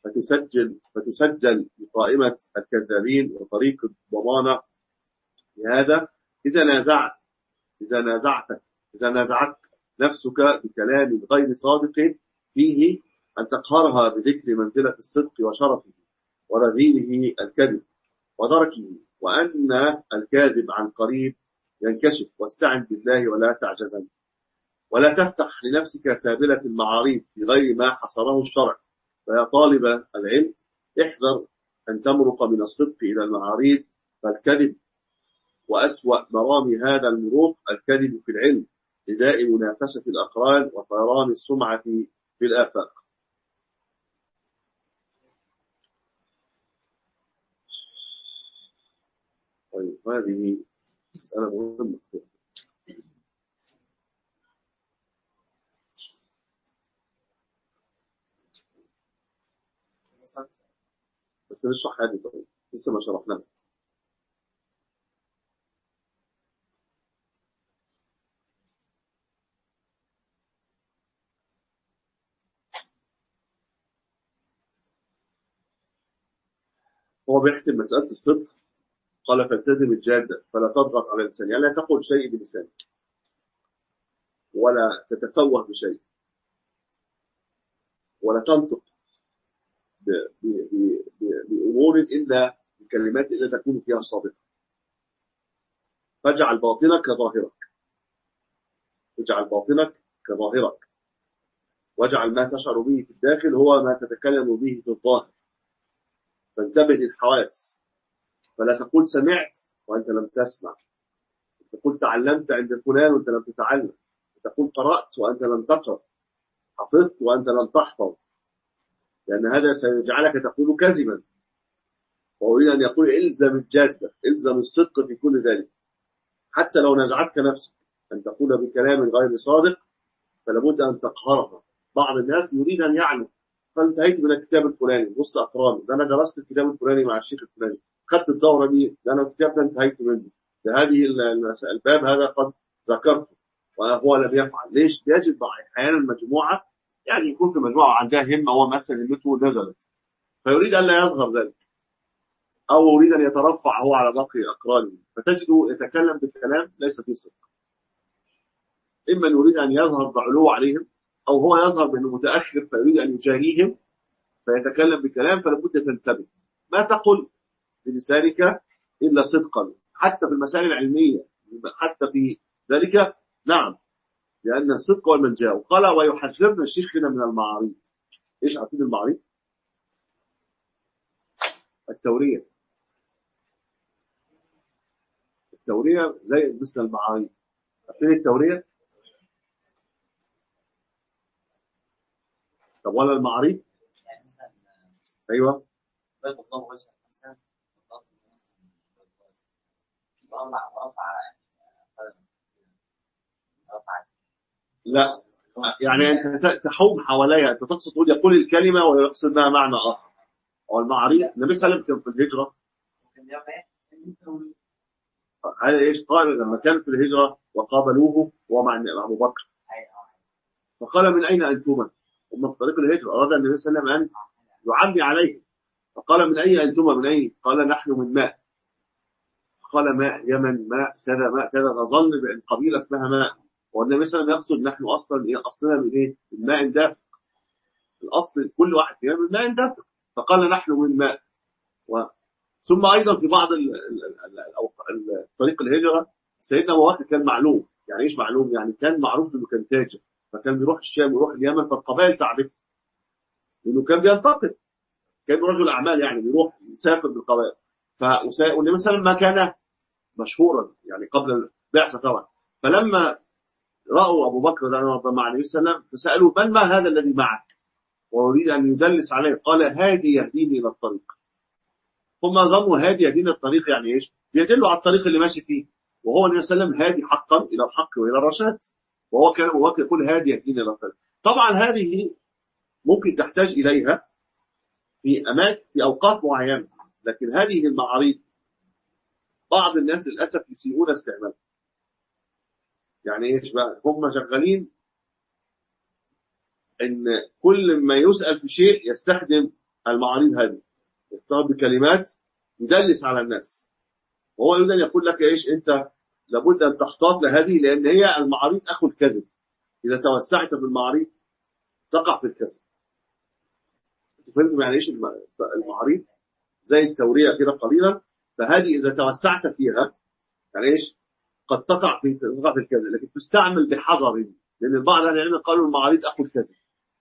فتسجل بقائمة الكذابين وطريق الضمانة. لهذا إذا نازعت نفسك بكلام غير صادق فيه أن تقهرها بذكر منزلة الصدق وشرفه، ورذيله الكذب ودركه، وأن الكاذب عن قريب ينكشف. واستعن بالله ولا تعجزن، ولا تفتح لنفسك سابلة المعاريض في غير ما حصره الشرع. فيا طالب العلم احذر أن تمرق من الصدق إلى المعاريض، فالكذب وأسوأ مرام هذا المروق الكذب في العلم، لداء منافسة الأقران وطيران السمعة في الآفاق. طيب هذه مسألة مهمة، بس نشرح هذه طيب لسه ما شرحناها. هو بيحكي مسألة الصدق، قال فالتزم الجادة فلا تضغط على اللسان، يعني لا تقول شيء بلسانك ولا تتفوه بشيء ولا تنطق بأمور إلا بكلمات إلا تكون فيها صادقة. فاجعل باطنك كظاهرك، اجعل باطنك كظاهرك، واجعل ما تشعر به في الداخل هو ما تتكلم به في الظاهر. فانتبه للحواس، فلا تقول سمعت وأنت لم تسمع، تقول تعلمت عند فلان وأنت لم تتعلم، تقول قرأت وأنت لم تقرأ، حفظت وأنت لم تحفظ، لأن هذا سيجعلك تقول كذبا. وأريد أن يقول إلزم الجادة، إلزم الصدق في كل ذلك، حتى لو نزعتك نفسك أن تقول بكلام غير صادق فلابد أن تقهرها. بعض الناس يريد أن يعلم، فانتهيت من الكتاب الفلاني وسط أقراني، ده أنا درست الكتاب الفلاني مع الشيخ الفلاني، خدت الدورة دي، ده أنا الكتاب ده انتهيت منه، بهذه الباب هذا قد ذكرته وهو لم يفعل. ليش؟ يجد أحيانا مجموعة، يعني يكون في مجموعة عندها همة، هو مثلا همته نزلت فيريد أن لا يظهر ذلك، أو يريد أن يترفع هو على باقي أقرانه، فتجده يتكلم بكلام ليس فيه صدق. إما يريد أن يظهر بعلو عليهم، أو هو يظهر بأنه متأخر فيريد أن يجاريهم فيتكلم بكلام. فلابد تنتبه، ما تقل بلسانك إلا صدقا، حتى في المسائل العلمية، حتى في ذلك. نعم، لأن الصدق والمنجاة. وقال ويحذرنا شيخنا من المعاريض. إيش عارفين المعاريض؟ التورية. التورية زي مثل المعاريض. عارفين التورية؟ طب ولا المعاريض؟ يعني مثلا أيوة. بيض الله وجهك مثلا، لا، يعني أنت تحوم حواليها، أنت تقصد تقول يقول الكلمة ويقصد بها معنى آخر. والمعاريض النبي صلى الله عليه وسلم كان في الهجرة، هذا إيش قال لما كان في الهجرة وقابلوه ومع أبو بكر، فقال من أين أنتما؟ هم في طريق الهجرة، أراد النبي صلى الله عليه وسلم أن يعمي عليه، فقال من أين أنتما؟ من أين؟ قال نحن من ماء. قال ماء يمن، ماء كذا، ماء كذا، فظن بأن قبيلة اسمها ماء. والنبي صلى الله عليه وسلم يقصد نحن أصلا إيه؟ أصلنا من إيه؟ من ماء دافق. الأصل كل واحد فينا من ماء دافق، فقال نحن من ماء. ثم أيضا في بعض طريق الهجرة سيدنا أبو بكر كان معلوم. يعني إيش معلوم؟ يعني كان معروف إنه كان تاجر، فكان بيروح الشام ويروح اليمن، فالقبائل تعرفه لأنه كان بينتقل، كان رجل أعمال، يعني بيروح يسافر بالقبائل. والنبي مثلا ما كان مشهورا يعني قبل البعثة طبعا. فلما رأوا أبو بكر مع النبي صلى الله عليه وسلم فسألوا من ما هذا الذي معك ويريد أن يدلس عليه؟ قال هادي يهديني إلى الطريق. هم ظنوا هادي يهديني الطريق يعني إيش؟ بيدلوا على الطريق اللي ماشي فيه، وهو النبي صلى الله عليه وسلم هادي حقا إلى الحق وإلى الرشاد، وهو كان أبو بكر يقول هادي يهديني إلى الطريق. طبعا هذه ممكن تحتاج إليها في أماكن في أوقات معينة، لكن هذه المعاريض بعض الناس للأسف يسيئون استعمالها. يعني إيش بقى؟ هم شغالين إن كل ما يسأل في شيء يستخدم المعاريض هذه، يستخدم بكلمات يدلس على الناس، وهو يريد أن يقول لك إيش؟ أنت لابد أن تحتاط لهذه، لأن هي المعاريض أخو الكذب. إذا توسعت في المعاريض تقع في الكذب. فهمتم يعني إيش المعاريض؟ زي التورية كده قليلا، فهذه إذا توسعت فيها يعني إيش قد تقع في الكذب، لكن تستعمل بحذر، لأن بعض أهل العلم قالوا المعارض أخو الكذب،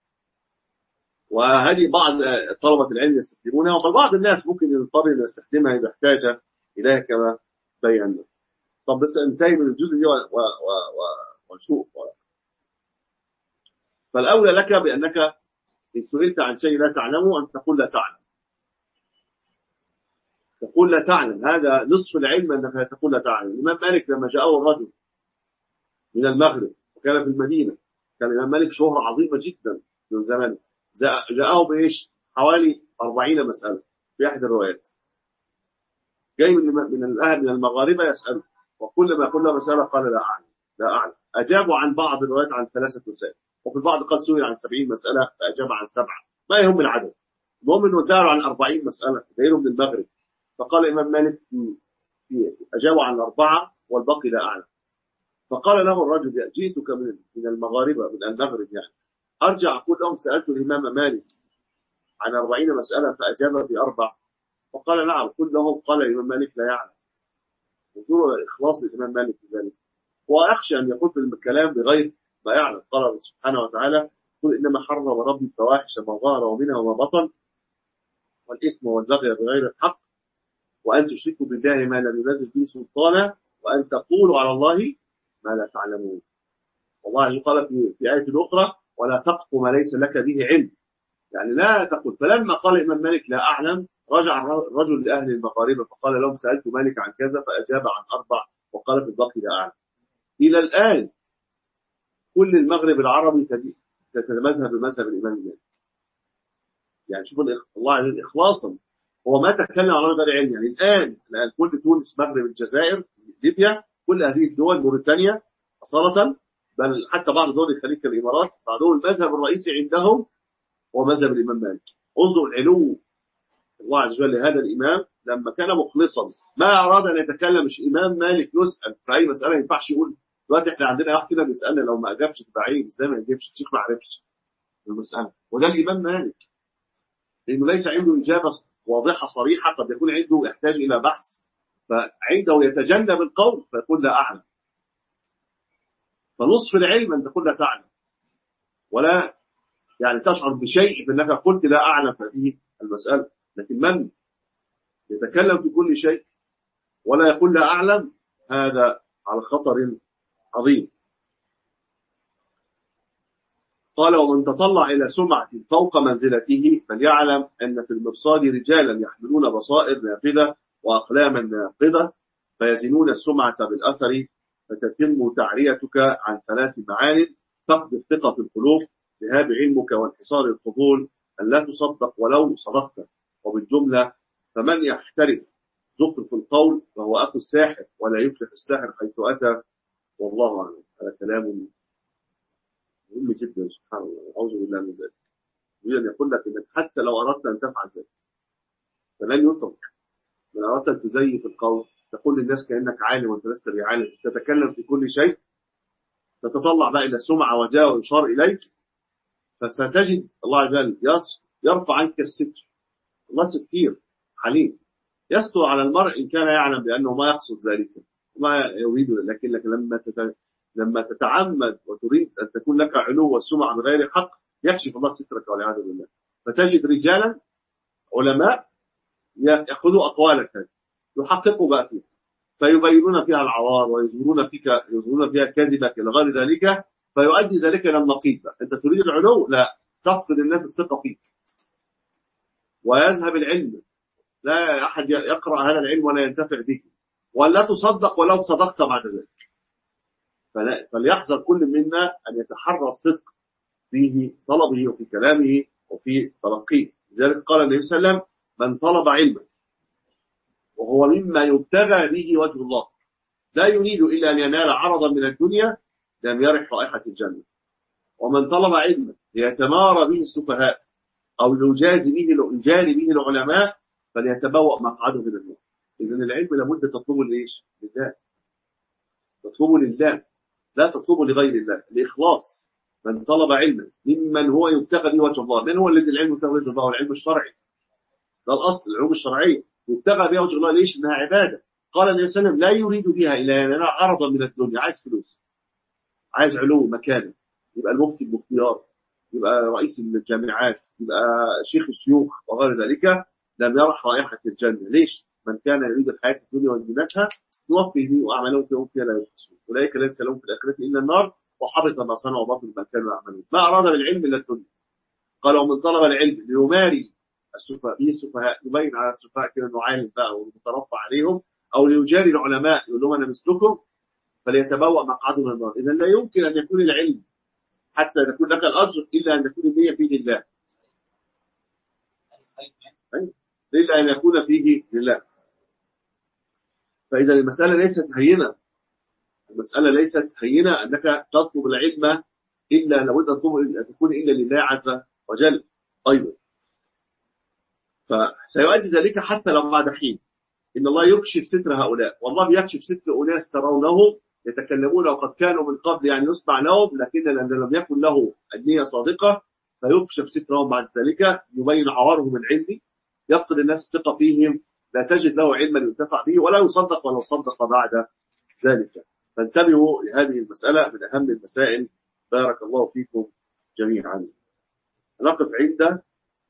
وهذه بعض طلبة العلم يستخدمونها، وبعض الناس ممكن يضطر أن يستخدمها إذا احتاج إليها كما بينا. طب بس انتهي من الجزء دي ونشوف. فالأولى لك بأنك إن سئلت عن شيء لا تعلمه أن تقول لا تعلم. تقول لا تعلم، هذا نصف العلم أنك تقول لا تعلم. الإمام مالك لما جاءه الرجل من المغرب وكان في المدينة، كان الإمام مالك شهرة عظيمة جدا من زمان، جاءه بإيش حوالي 40 مسألة في أحد الروايات، جاي من الأهل من المغاربة يسأله، وكل ما كل مسألة قال لا أعلم لا أعلم. أجابوا عن بعض الروايات عن 3 مسائل، وفي البعض قد سئل عن 70 مسألة فأجاب عن 7، ما يهم العدد، المهم أنه سألوا عن 40 مسألة غيرهم من المغرب. فقال الإمام مالك أجابوا عن 4 والباقي لا أعلم. فقال له الرجل جئتك من المغاربة من المغرب يعني، أرجع أقول لهم سألت الإمام مالك عن 40 مسألة فأجاب ب4؟ فقال نعم. قل لهم قال الإمام مالك لا يعلم. وجوه إخلاص الإمام مالك في ذلك، وأخشى أن يقول في الكلام بغير ما يعلم. قال سبحانه وتعالى قل إنما حرم ربي الفواحش ما ظهر ومنها وما بطن والإثم والبغي بغير الحق وأن تشركوا بالله ما لم ينزل به سلطانا وأن تقولوا على الله ما لا تعلمون. والله قال في آية أخرى ولا تقف ما ليس لك به علم، يعني لا تقول. فلما قال الإمام مالك لا أعلم رجع الرجل لأهل المغاربة فقال لهم سألت مالك عن كذا فأجاب عن 4 وقال في الباقي لا أعلم. إلى الآن كل المغرب العربي تتمذهب بمذهب الإمام مالك. يعني شوف الله عز وجل إخلاصا، هو ما تكلم على غير علم. يعني الآن كل تونس مغرب الجزائر ليبيا كل هذه الدول موريتانيا أصالة، بل حتى بعض دول الخليج كالإمارات بعضهم المذهب الرئيسي عندهم هو مذهب الإمام مالك. انظر العلو الله عز وجل لهذا الإمام لما كان مخلصا، ما أراد أن يتكلم. مش إمام مالك يسأل في أي مسألة ما ينفعش يقول دلوقتي احنا عندنا واحد كده بيسألنا لو ما أجابش تبعين ازاي ما يجيبش الشيخ ما عرفش المسألة. وده الإمام مالك لأنه ليس عنده إجابة واضحة صريحة، قد يكون عنده يحتاج إلى بحث، فعنده يتجنب القول فيقول لا أعلم. فنصف العلم أن تقول لا تعلم، ولا يعني تشعر بشيء بأنك قلت لا أعلم في هذه المسألة. لكن من يتكلم في كل شيء ولا يقول لا أعلم هذا على خطر عظيم. قال ومن تطلع إلى سمعة فوق منزلته فليعلم أن في المرصاد رجالا يحملون بصائر نافذة وأقلاما نافذة فيزنون السمعة بالأثر فتتم تعريتك عن 3 معان: فقد الثقة في القلوب، ذهاب علمك وانحصار القبول، أن لا تصدق ولو صدقت. وبالجملة فمن يحترف زخرف القول فهو أخو الساحر ولا يفلح الساحر حيث أتى. والله أعلم. هذا كلام مهم جدا سبحان الله، أعوذ بالله من ذلك. يريد أن يقول لك أنك حتى لو أردت أن تفعل ذلك فلن يترك. من أردت أن تزيف القول تقول للناس كأنك عالم وأنت لست بعالم، تتكلم في كل شيء، تتطلع بقى إلى السمعة وجاء وإشار إليك، فستجد الله عز وجل يرفع عنك الستر. الله ستير حليم يستر على المرء إن كان يعلم بأنه ما يقصد ذلك وما يريد. لكن لما تتعمد وتريد أن تكون لك علو والسمعة بغير حق يكشف الله سترك والعياذ بالله. فتجد رجالا علماء يأخذوا أقوالك يحققوا بقى فيها فيبينون فيها العوار ويظهرون فيها كذبك إلى غير ذلك، فيؤدي ذلك إلى النقيض. أنت تريد العلو، لا تفقد الناس الثقة فيك ويذهب العلم، لا أحد يقرأ هذا العلم ولا ينتفع به، ولا تصدق ولو صدقت بعد ذلك. فليحذر كل منا أن يتحرى الصدق في طلبه وفي كلامه وفي تلقيه. لذلك قال النبي صلى الله عليه وسلم من طلب علما وهو مما يبتغى به وجه الله لا يريد إلا أن ينال عرضا من الدنيا لم يرح رائحة الجنة. ومن طلب علما ليتمارى به السفهاء أو يجاري به العلماء فليتبوأ مقعده من النار. إذن العلم لابد تطلبه ليش؟ لله، تطلبه لله لا تطلبه لغير الله، الإخلاص. من طلب علما ممن هو يبتغى به وجه الله. من هو الذي العلم يبتغى به وجه الله؟ العلم الشرعي. ده الأصل العلوم الشرعية يبتغى بها وجه الله. ليش؟ إنها عبادة. قال النبي صلى الله عليه وسلم لا يريد بها إلا أن ينال عرضا من الدنيا. عايز فلوس، عايز علو مكانه، يبقى المفتي المختيار، يبقى رئيس الجامعات، يبقى شيخ الشيوخ وغير ذلك، لم يرح رائحة الجنة. ليش؟ من كان يريد الحياة الدنيا وزينتها نوفي به أعمالهم فيها لا يبخسون أولئك ليس لهم في الآخرة إلا النار وحبط ما صنعوا وباطل ما كانوا يعملون. ما أراد بالعلم إلا الدنيا. قال ومن طلب العلم ليماري السفهاء به السفهاء، يبين على السفهاء كده إنه عالم بقى ومترفع عليهم، أو ليجاري العلماء يقول لهم أنا مثلكم، فليتبوأ مقعده من النار. إذا لا يمكن أن يكون العلم حتى تكون لك الأجر إلا أن تكون النية فيه لله، إلا أن يكون فيه لله. فإذا المسألة ليست هينة، المسألة ليست هينة أنك تطلب العلم إلا لابد أن تكون إلا لله عز وجل أيضا. فسيؤدي ذلك حتى لو بعد حين. إن الله يكشف ستر هؤلاء، والله يكشف ستر أناس ترونهم يتكلمون وقد كانوا من قبل يعني يسمع لهم، لكن لم يكن له النية صادقة فيكشف سترهم بعد ذلك، يبين عوارهم العلمي، يفقد الناس الثقة فيهم، لا تجد له علما ينتفع به ولا يصدق ولو صدق بعد ذلك. فانتبهوا لهذه المسألة من أهم المسائل. بارك الله فيكم جميعا. نقف عند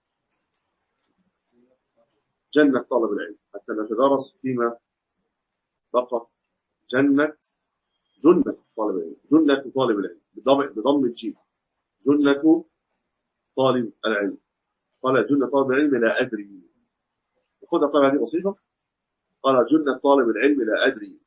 جنة طالب العلم حتى نتدرس فيما بقى. جنة طالب العلم، جنة طالب العلم بضم الجيم، جنة طالب العلم. قال جنة طالب العلم لا أدري. خذها طبعا هذه بسيطة. قال جنة طالب العلم لا أدري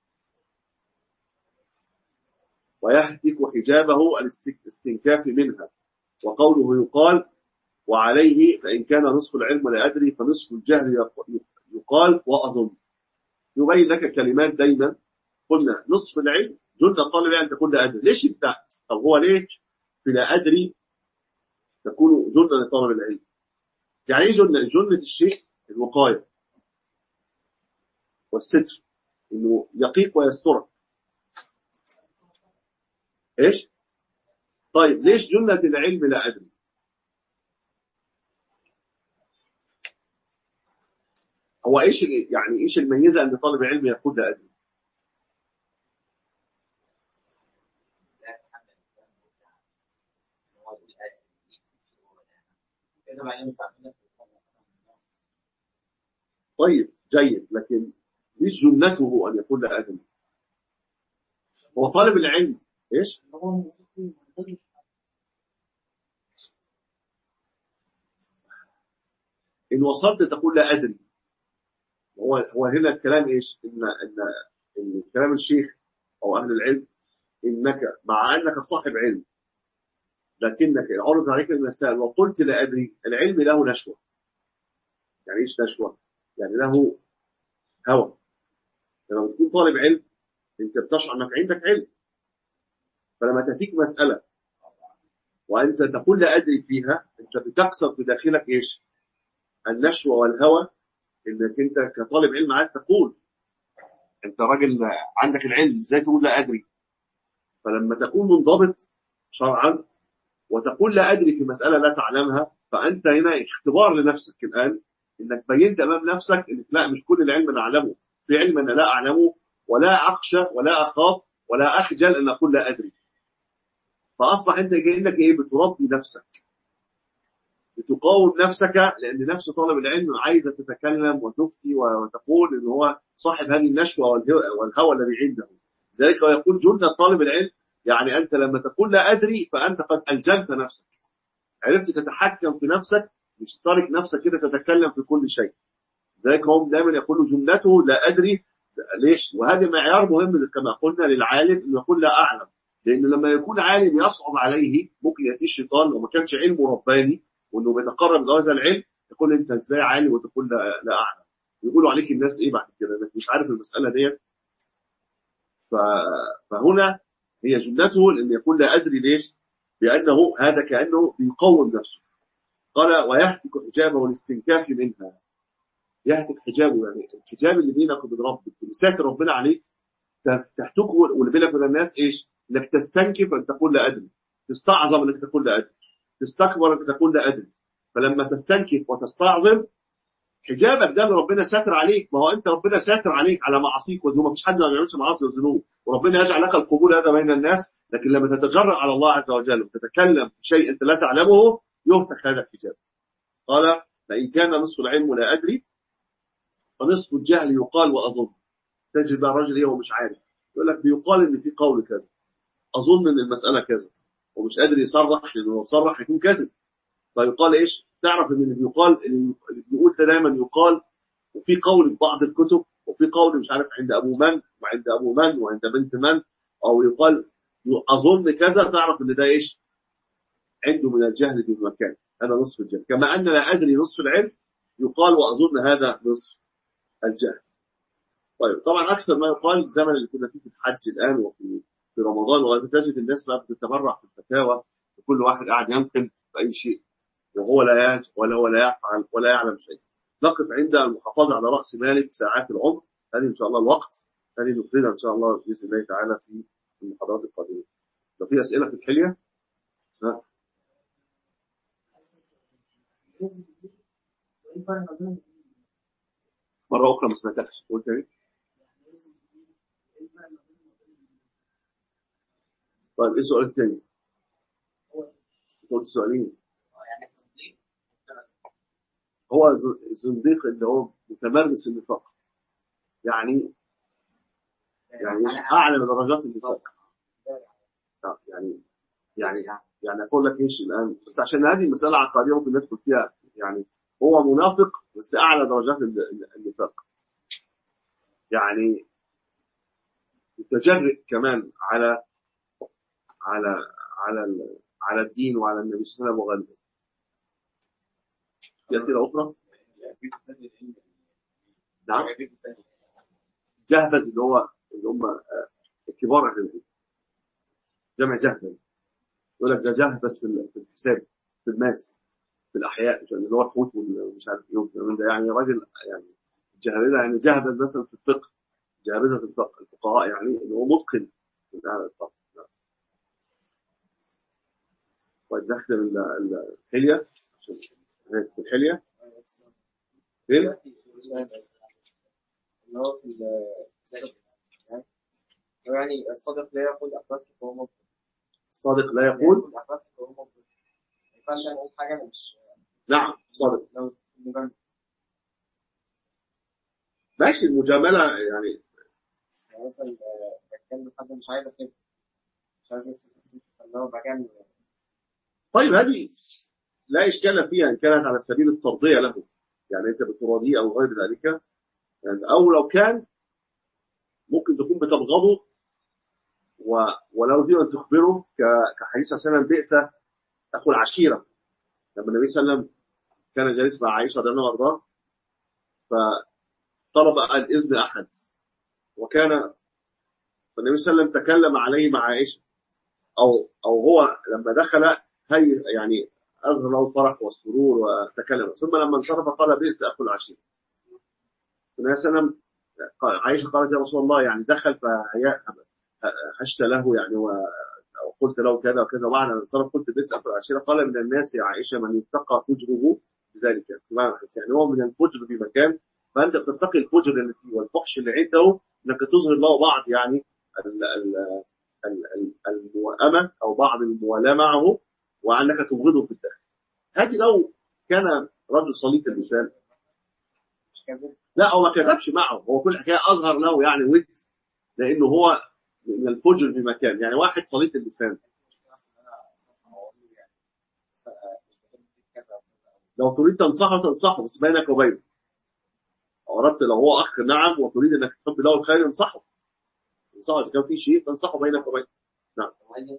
ويهتك حجابه الاستنكاف منها. وقوله يقال وعليه فإن كان نصف العلم لا أدري فنصف الجهل يقال وأظن. يبين لك كلمات دايما. قلنا نصف العلم جنة طالب العلم تكون لا أدري. ليش انت؟ طب هو ليش في لا أدري تكون جنة لطالب العلم؟ يعني ايه جنة الشيء الوقاية والستر، انه يقيك ويسترك. ايش؟ طيب ليش جنة العلم لا أدري؟ هو ايش يعني ايش الميزة ان طالب العلم يقول لا أدري؟ طيب جيد، لكن ليش جنته أن يقول لا أدري؟ هو طالب العلم إيش؟ إن وصلت تقول لا أدري. هو هنا الكلام إيش؟ إن كلام الشيخ أو أهل العلم إنك مع أنك صاحب علم لكنك عرض عليك المسائل وقلت لا أدري. العلم له نشوة. يعني إيش نشوة؟ يعني له هوى. لما بتكون طالب علم أنت بتشعر أنك عندك علم، فلما تأتيك مسألة وأنت تقول لا أدري فيها أنت بتكسر في داخلك إيش؟ النشوة والهوى. إنك أنت كطالب علم عايز تقول أنت راجل عندك العلم إزاي تقول لا أدري؟ فلما تكون منضبط شرعا وتقول لا أدري في مسألة لا تعلمها فأنت هنا اختبار لنفسك الآن، إنك بينت أمام نفسك إنك لا مش كل العلم أنا أعلمه، في علم أنا لا أعلمه ولا أخشى ولا أخاف ولا أخجل أن أقول لا أدري. فأصبح أنت كأنك إيه بتربي نفسك، بتقاوم نفسك، لأن نفس طالب العلم عايزة تتكلم وتفتي وتقول إن هو صاحب هذه النشوة والهوى الذي عنده. ذلك يقول جنة طالب العلم يعني أنت لما تقول لا أدري فأنت قد ألجمت نفسك، عرفت تتحكم في نفسك، مش تارك نفسك كده تتكلم في كل شيء. ذلك هم دائما يقولوا جملته لا أدري. ليش؟ وهذا معيار مهم كما قلنا للعالم إنه يقول لا أعلم، لأن لما يكون عالم يصعب عليه ممكن يأتي الشيطان وما كانش علمه رباني وإنه بيتقرب لهذا العلم يقول أنت إزاي عالم وتقول لا أعلم، يقولوا عليك الناس إيه بعد كده إنك مش عارف المسألة ديت. فهنا هي جملته لأن يقول لا أدري. ليش؟ لأنه هذا كأنه بيقوم نفسه. قال ويهتك حجابه والاستنكاف منها. يهتك حجابه يعني الحجاب اللي بينك وبين ربك اللي ساتر ربنا عليك تهتكه، واللي بينك وبين الناس ايش؟ انك تستنكف ان تقول لا ادري، تستعظم انك تقول لا ادري، تستكبر انك تقول لا ادري. فلما تستنكف وتستعظم حجابك ده اللي ربنا ساتر عليك. ما هو انت ربنا ساتر عليك على معاصيك وذنوبك، مفيش حد ما بيعملش معاصي وذنوب، وربنا يجعل لك القبول هذا بين الناس. لكن لما تتجرأ على الله عز وجل وتتكلم في شيء انت لا تعلمه يهتك هذا الحجاب. قال فإن كان نصف العلم لا أدري فنصف الجهل يقال وأظن. تجد بقى الراجل هو مش عارف، يقول لك بيقال ان في قول كذا، اظن ان المساله كذا، ومش قادر يصرح، لانه لو صرح هيكون كذب. فيقال ايش؟ تعرف ان اللي بيقال، اللي بيقول ده دايما يقال، وفي قول في بعض الكتب، وفي قول مش عارف عند ابو من وعند ابو من وعند بنت من، او يقال اظن كذا، تعرف ان ده ايش؟ عنده من الجهل في المكان، هذا نصف الجهل. كما ان لا ادري نصف العلم يقال واظن هذا نصف الجهل. طيب طبعا اكثر ما يقال الزمن اللي كنا فيه في الحج الان وفي رمضان، وتجد الناس بقى بتتبرع في الفتاوى، وكل واحد قاعد ينقل في اي شيء وهو لا يفعل ولا يعلم شيء. نقف عند المحافظه على راس مالك ساعات العمر، هذه ان شاء الله الوقت، هذه نفردها ان شاء الله باذن الله تعالى في المحاضرات القادمه. لو في اسئله في الحليه ها. مره اخرى ما سمعتكش، قلت ايه؟ طيب ايه السؤال الثاني؟ قلت سؤالين. هو الزنديق اللي هو متمرس النفاق، يعني اعلى درجات النفاق. يعني اقول لك ايش الان، بس عشان هذه المساله عقديه ممكن ندخل فيها. يعني هو منافق بس اعلى درجات النفاق، يعني متجرئ كمان على على على الدين وعلى النبي صلى الله عليه وسلم وغيره. في اسئله اخرى؟ نعم. جهبذ اللي هم الكبار اهل العلم، جمع جهبذ. يقول لك ده جهبذ في الحساب، في الماس، في الاحياء، اللي هو الحوت ومش عارف ايه ده، يعني راجل يعني جهبذ، يعني جهبذ مثلا في الفقه، جهبذة الفقه الفقهاء، يعني اللي هو متقن من اهل الفقه. طيب نختم الحليه، عشان في الحليه فين؟ اللي هو في يعني الصادق لا يقول أخلاقك وهو مبطل. الصادق لا يقول أخلاقك وهو مبطل. ما ينفعش أقول حاجة مش. نعم صادق. لو ماشي المجاملة يعني مثلا بتكلم حد مش عايز أكتب، مش عايز بس اللي هو بجامل. طيب هذه لا إشكال فيها إن كانت على سبيل الترضية له، يعني أنت بتراضيه أو غير ذلك، يعني أو لو كان ممكن تكون بتبغضه ولو دي أن تخبره كحديث صلى الله عليه وسلم بئس أخو العشيرة. لما النبي صلى الله عليه وسلم كان جالس مع عائشة رضي الله عنها فطلب الإذن أحد، وكان النبي صلى الله عليه وسلم تكلم عليه مع عائشة، أو هو لما دخل هي يعني أظهر له الفرح والسرور وتكلم، ثم لما انصرف قال بئس أخو العشيرة. النبي صلى الله عليه وسلم عائشة قالت يا رسول الله يعني دخل فهشت له يعني وقلت له كذا وكذا، وبعد أن انصرف قلت بئس أخو العشيرة. قال من الناس يا عائشة من يتقى فجره بذلك، يعني هو من الفجر في مكان، فأنت بتتقي الفجر اللي فيه والفحش اللي عنده، انك تظهر له بعض يعني الموائمة أو بعض الموالاة معه، وأنك تبغضه في الداخل. هذه لو كان رجل صليط اللسان لا هو ما كذبش معه، هو كل حكاية أظهر له يعني ود، لأنه هو من الفجر في مكان، يعني واحد صليط اللسان لو تريد تنصحه بس بينك وبينه. أردت لو هو أخ نعم وتريد أنك تحب له الخير انصحه إذا كان في شيء تنصحه بينك وبينه. نعم.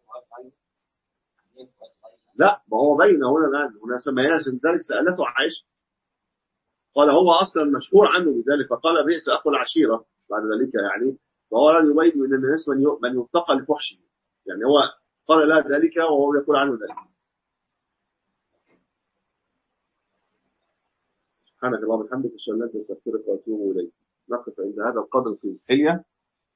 لا ما هو بين هنا الآن هنا سميها ذلك سألته عائشة، قال هو أصلا مشهور عنه بذلك، فقال بئس أخو العشيرة بعد ذلك، يعني وهو لا يبين أن الناس من يتقى لفحشه، يعني هو قال لا ذلك وهو يقول عنه ذلك. سبحانك اللهم وبحمدك أشهد أن لا إله إلا أنت أستغفرك وأتوب إليك. نقف عند هذا القدر في الحلية.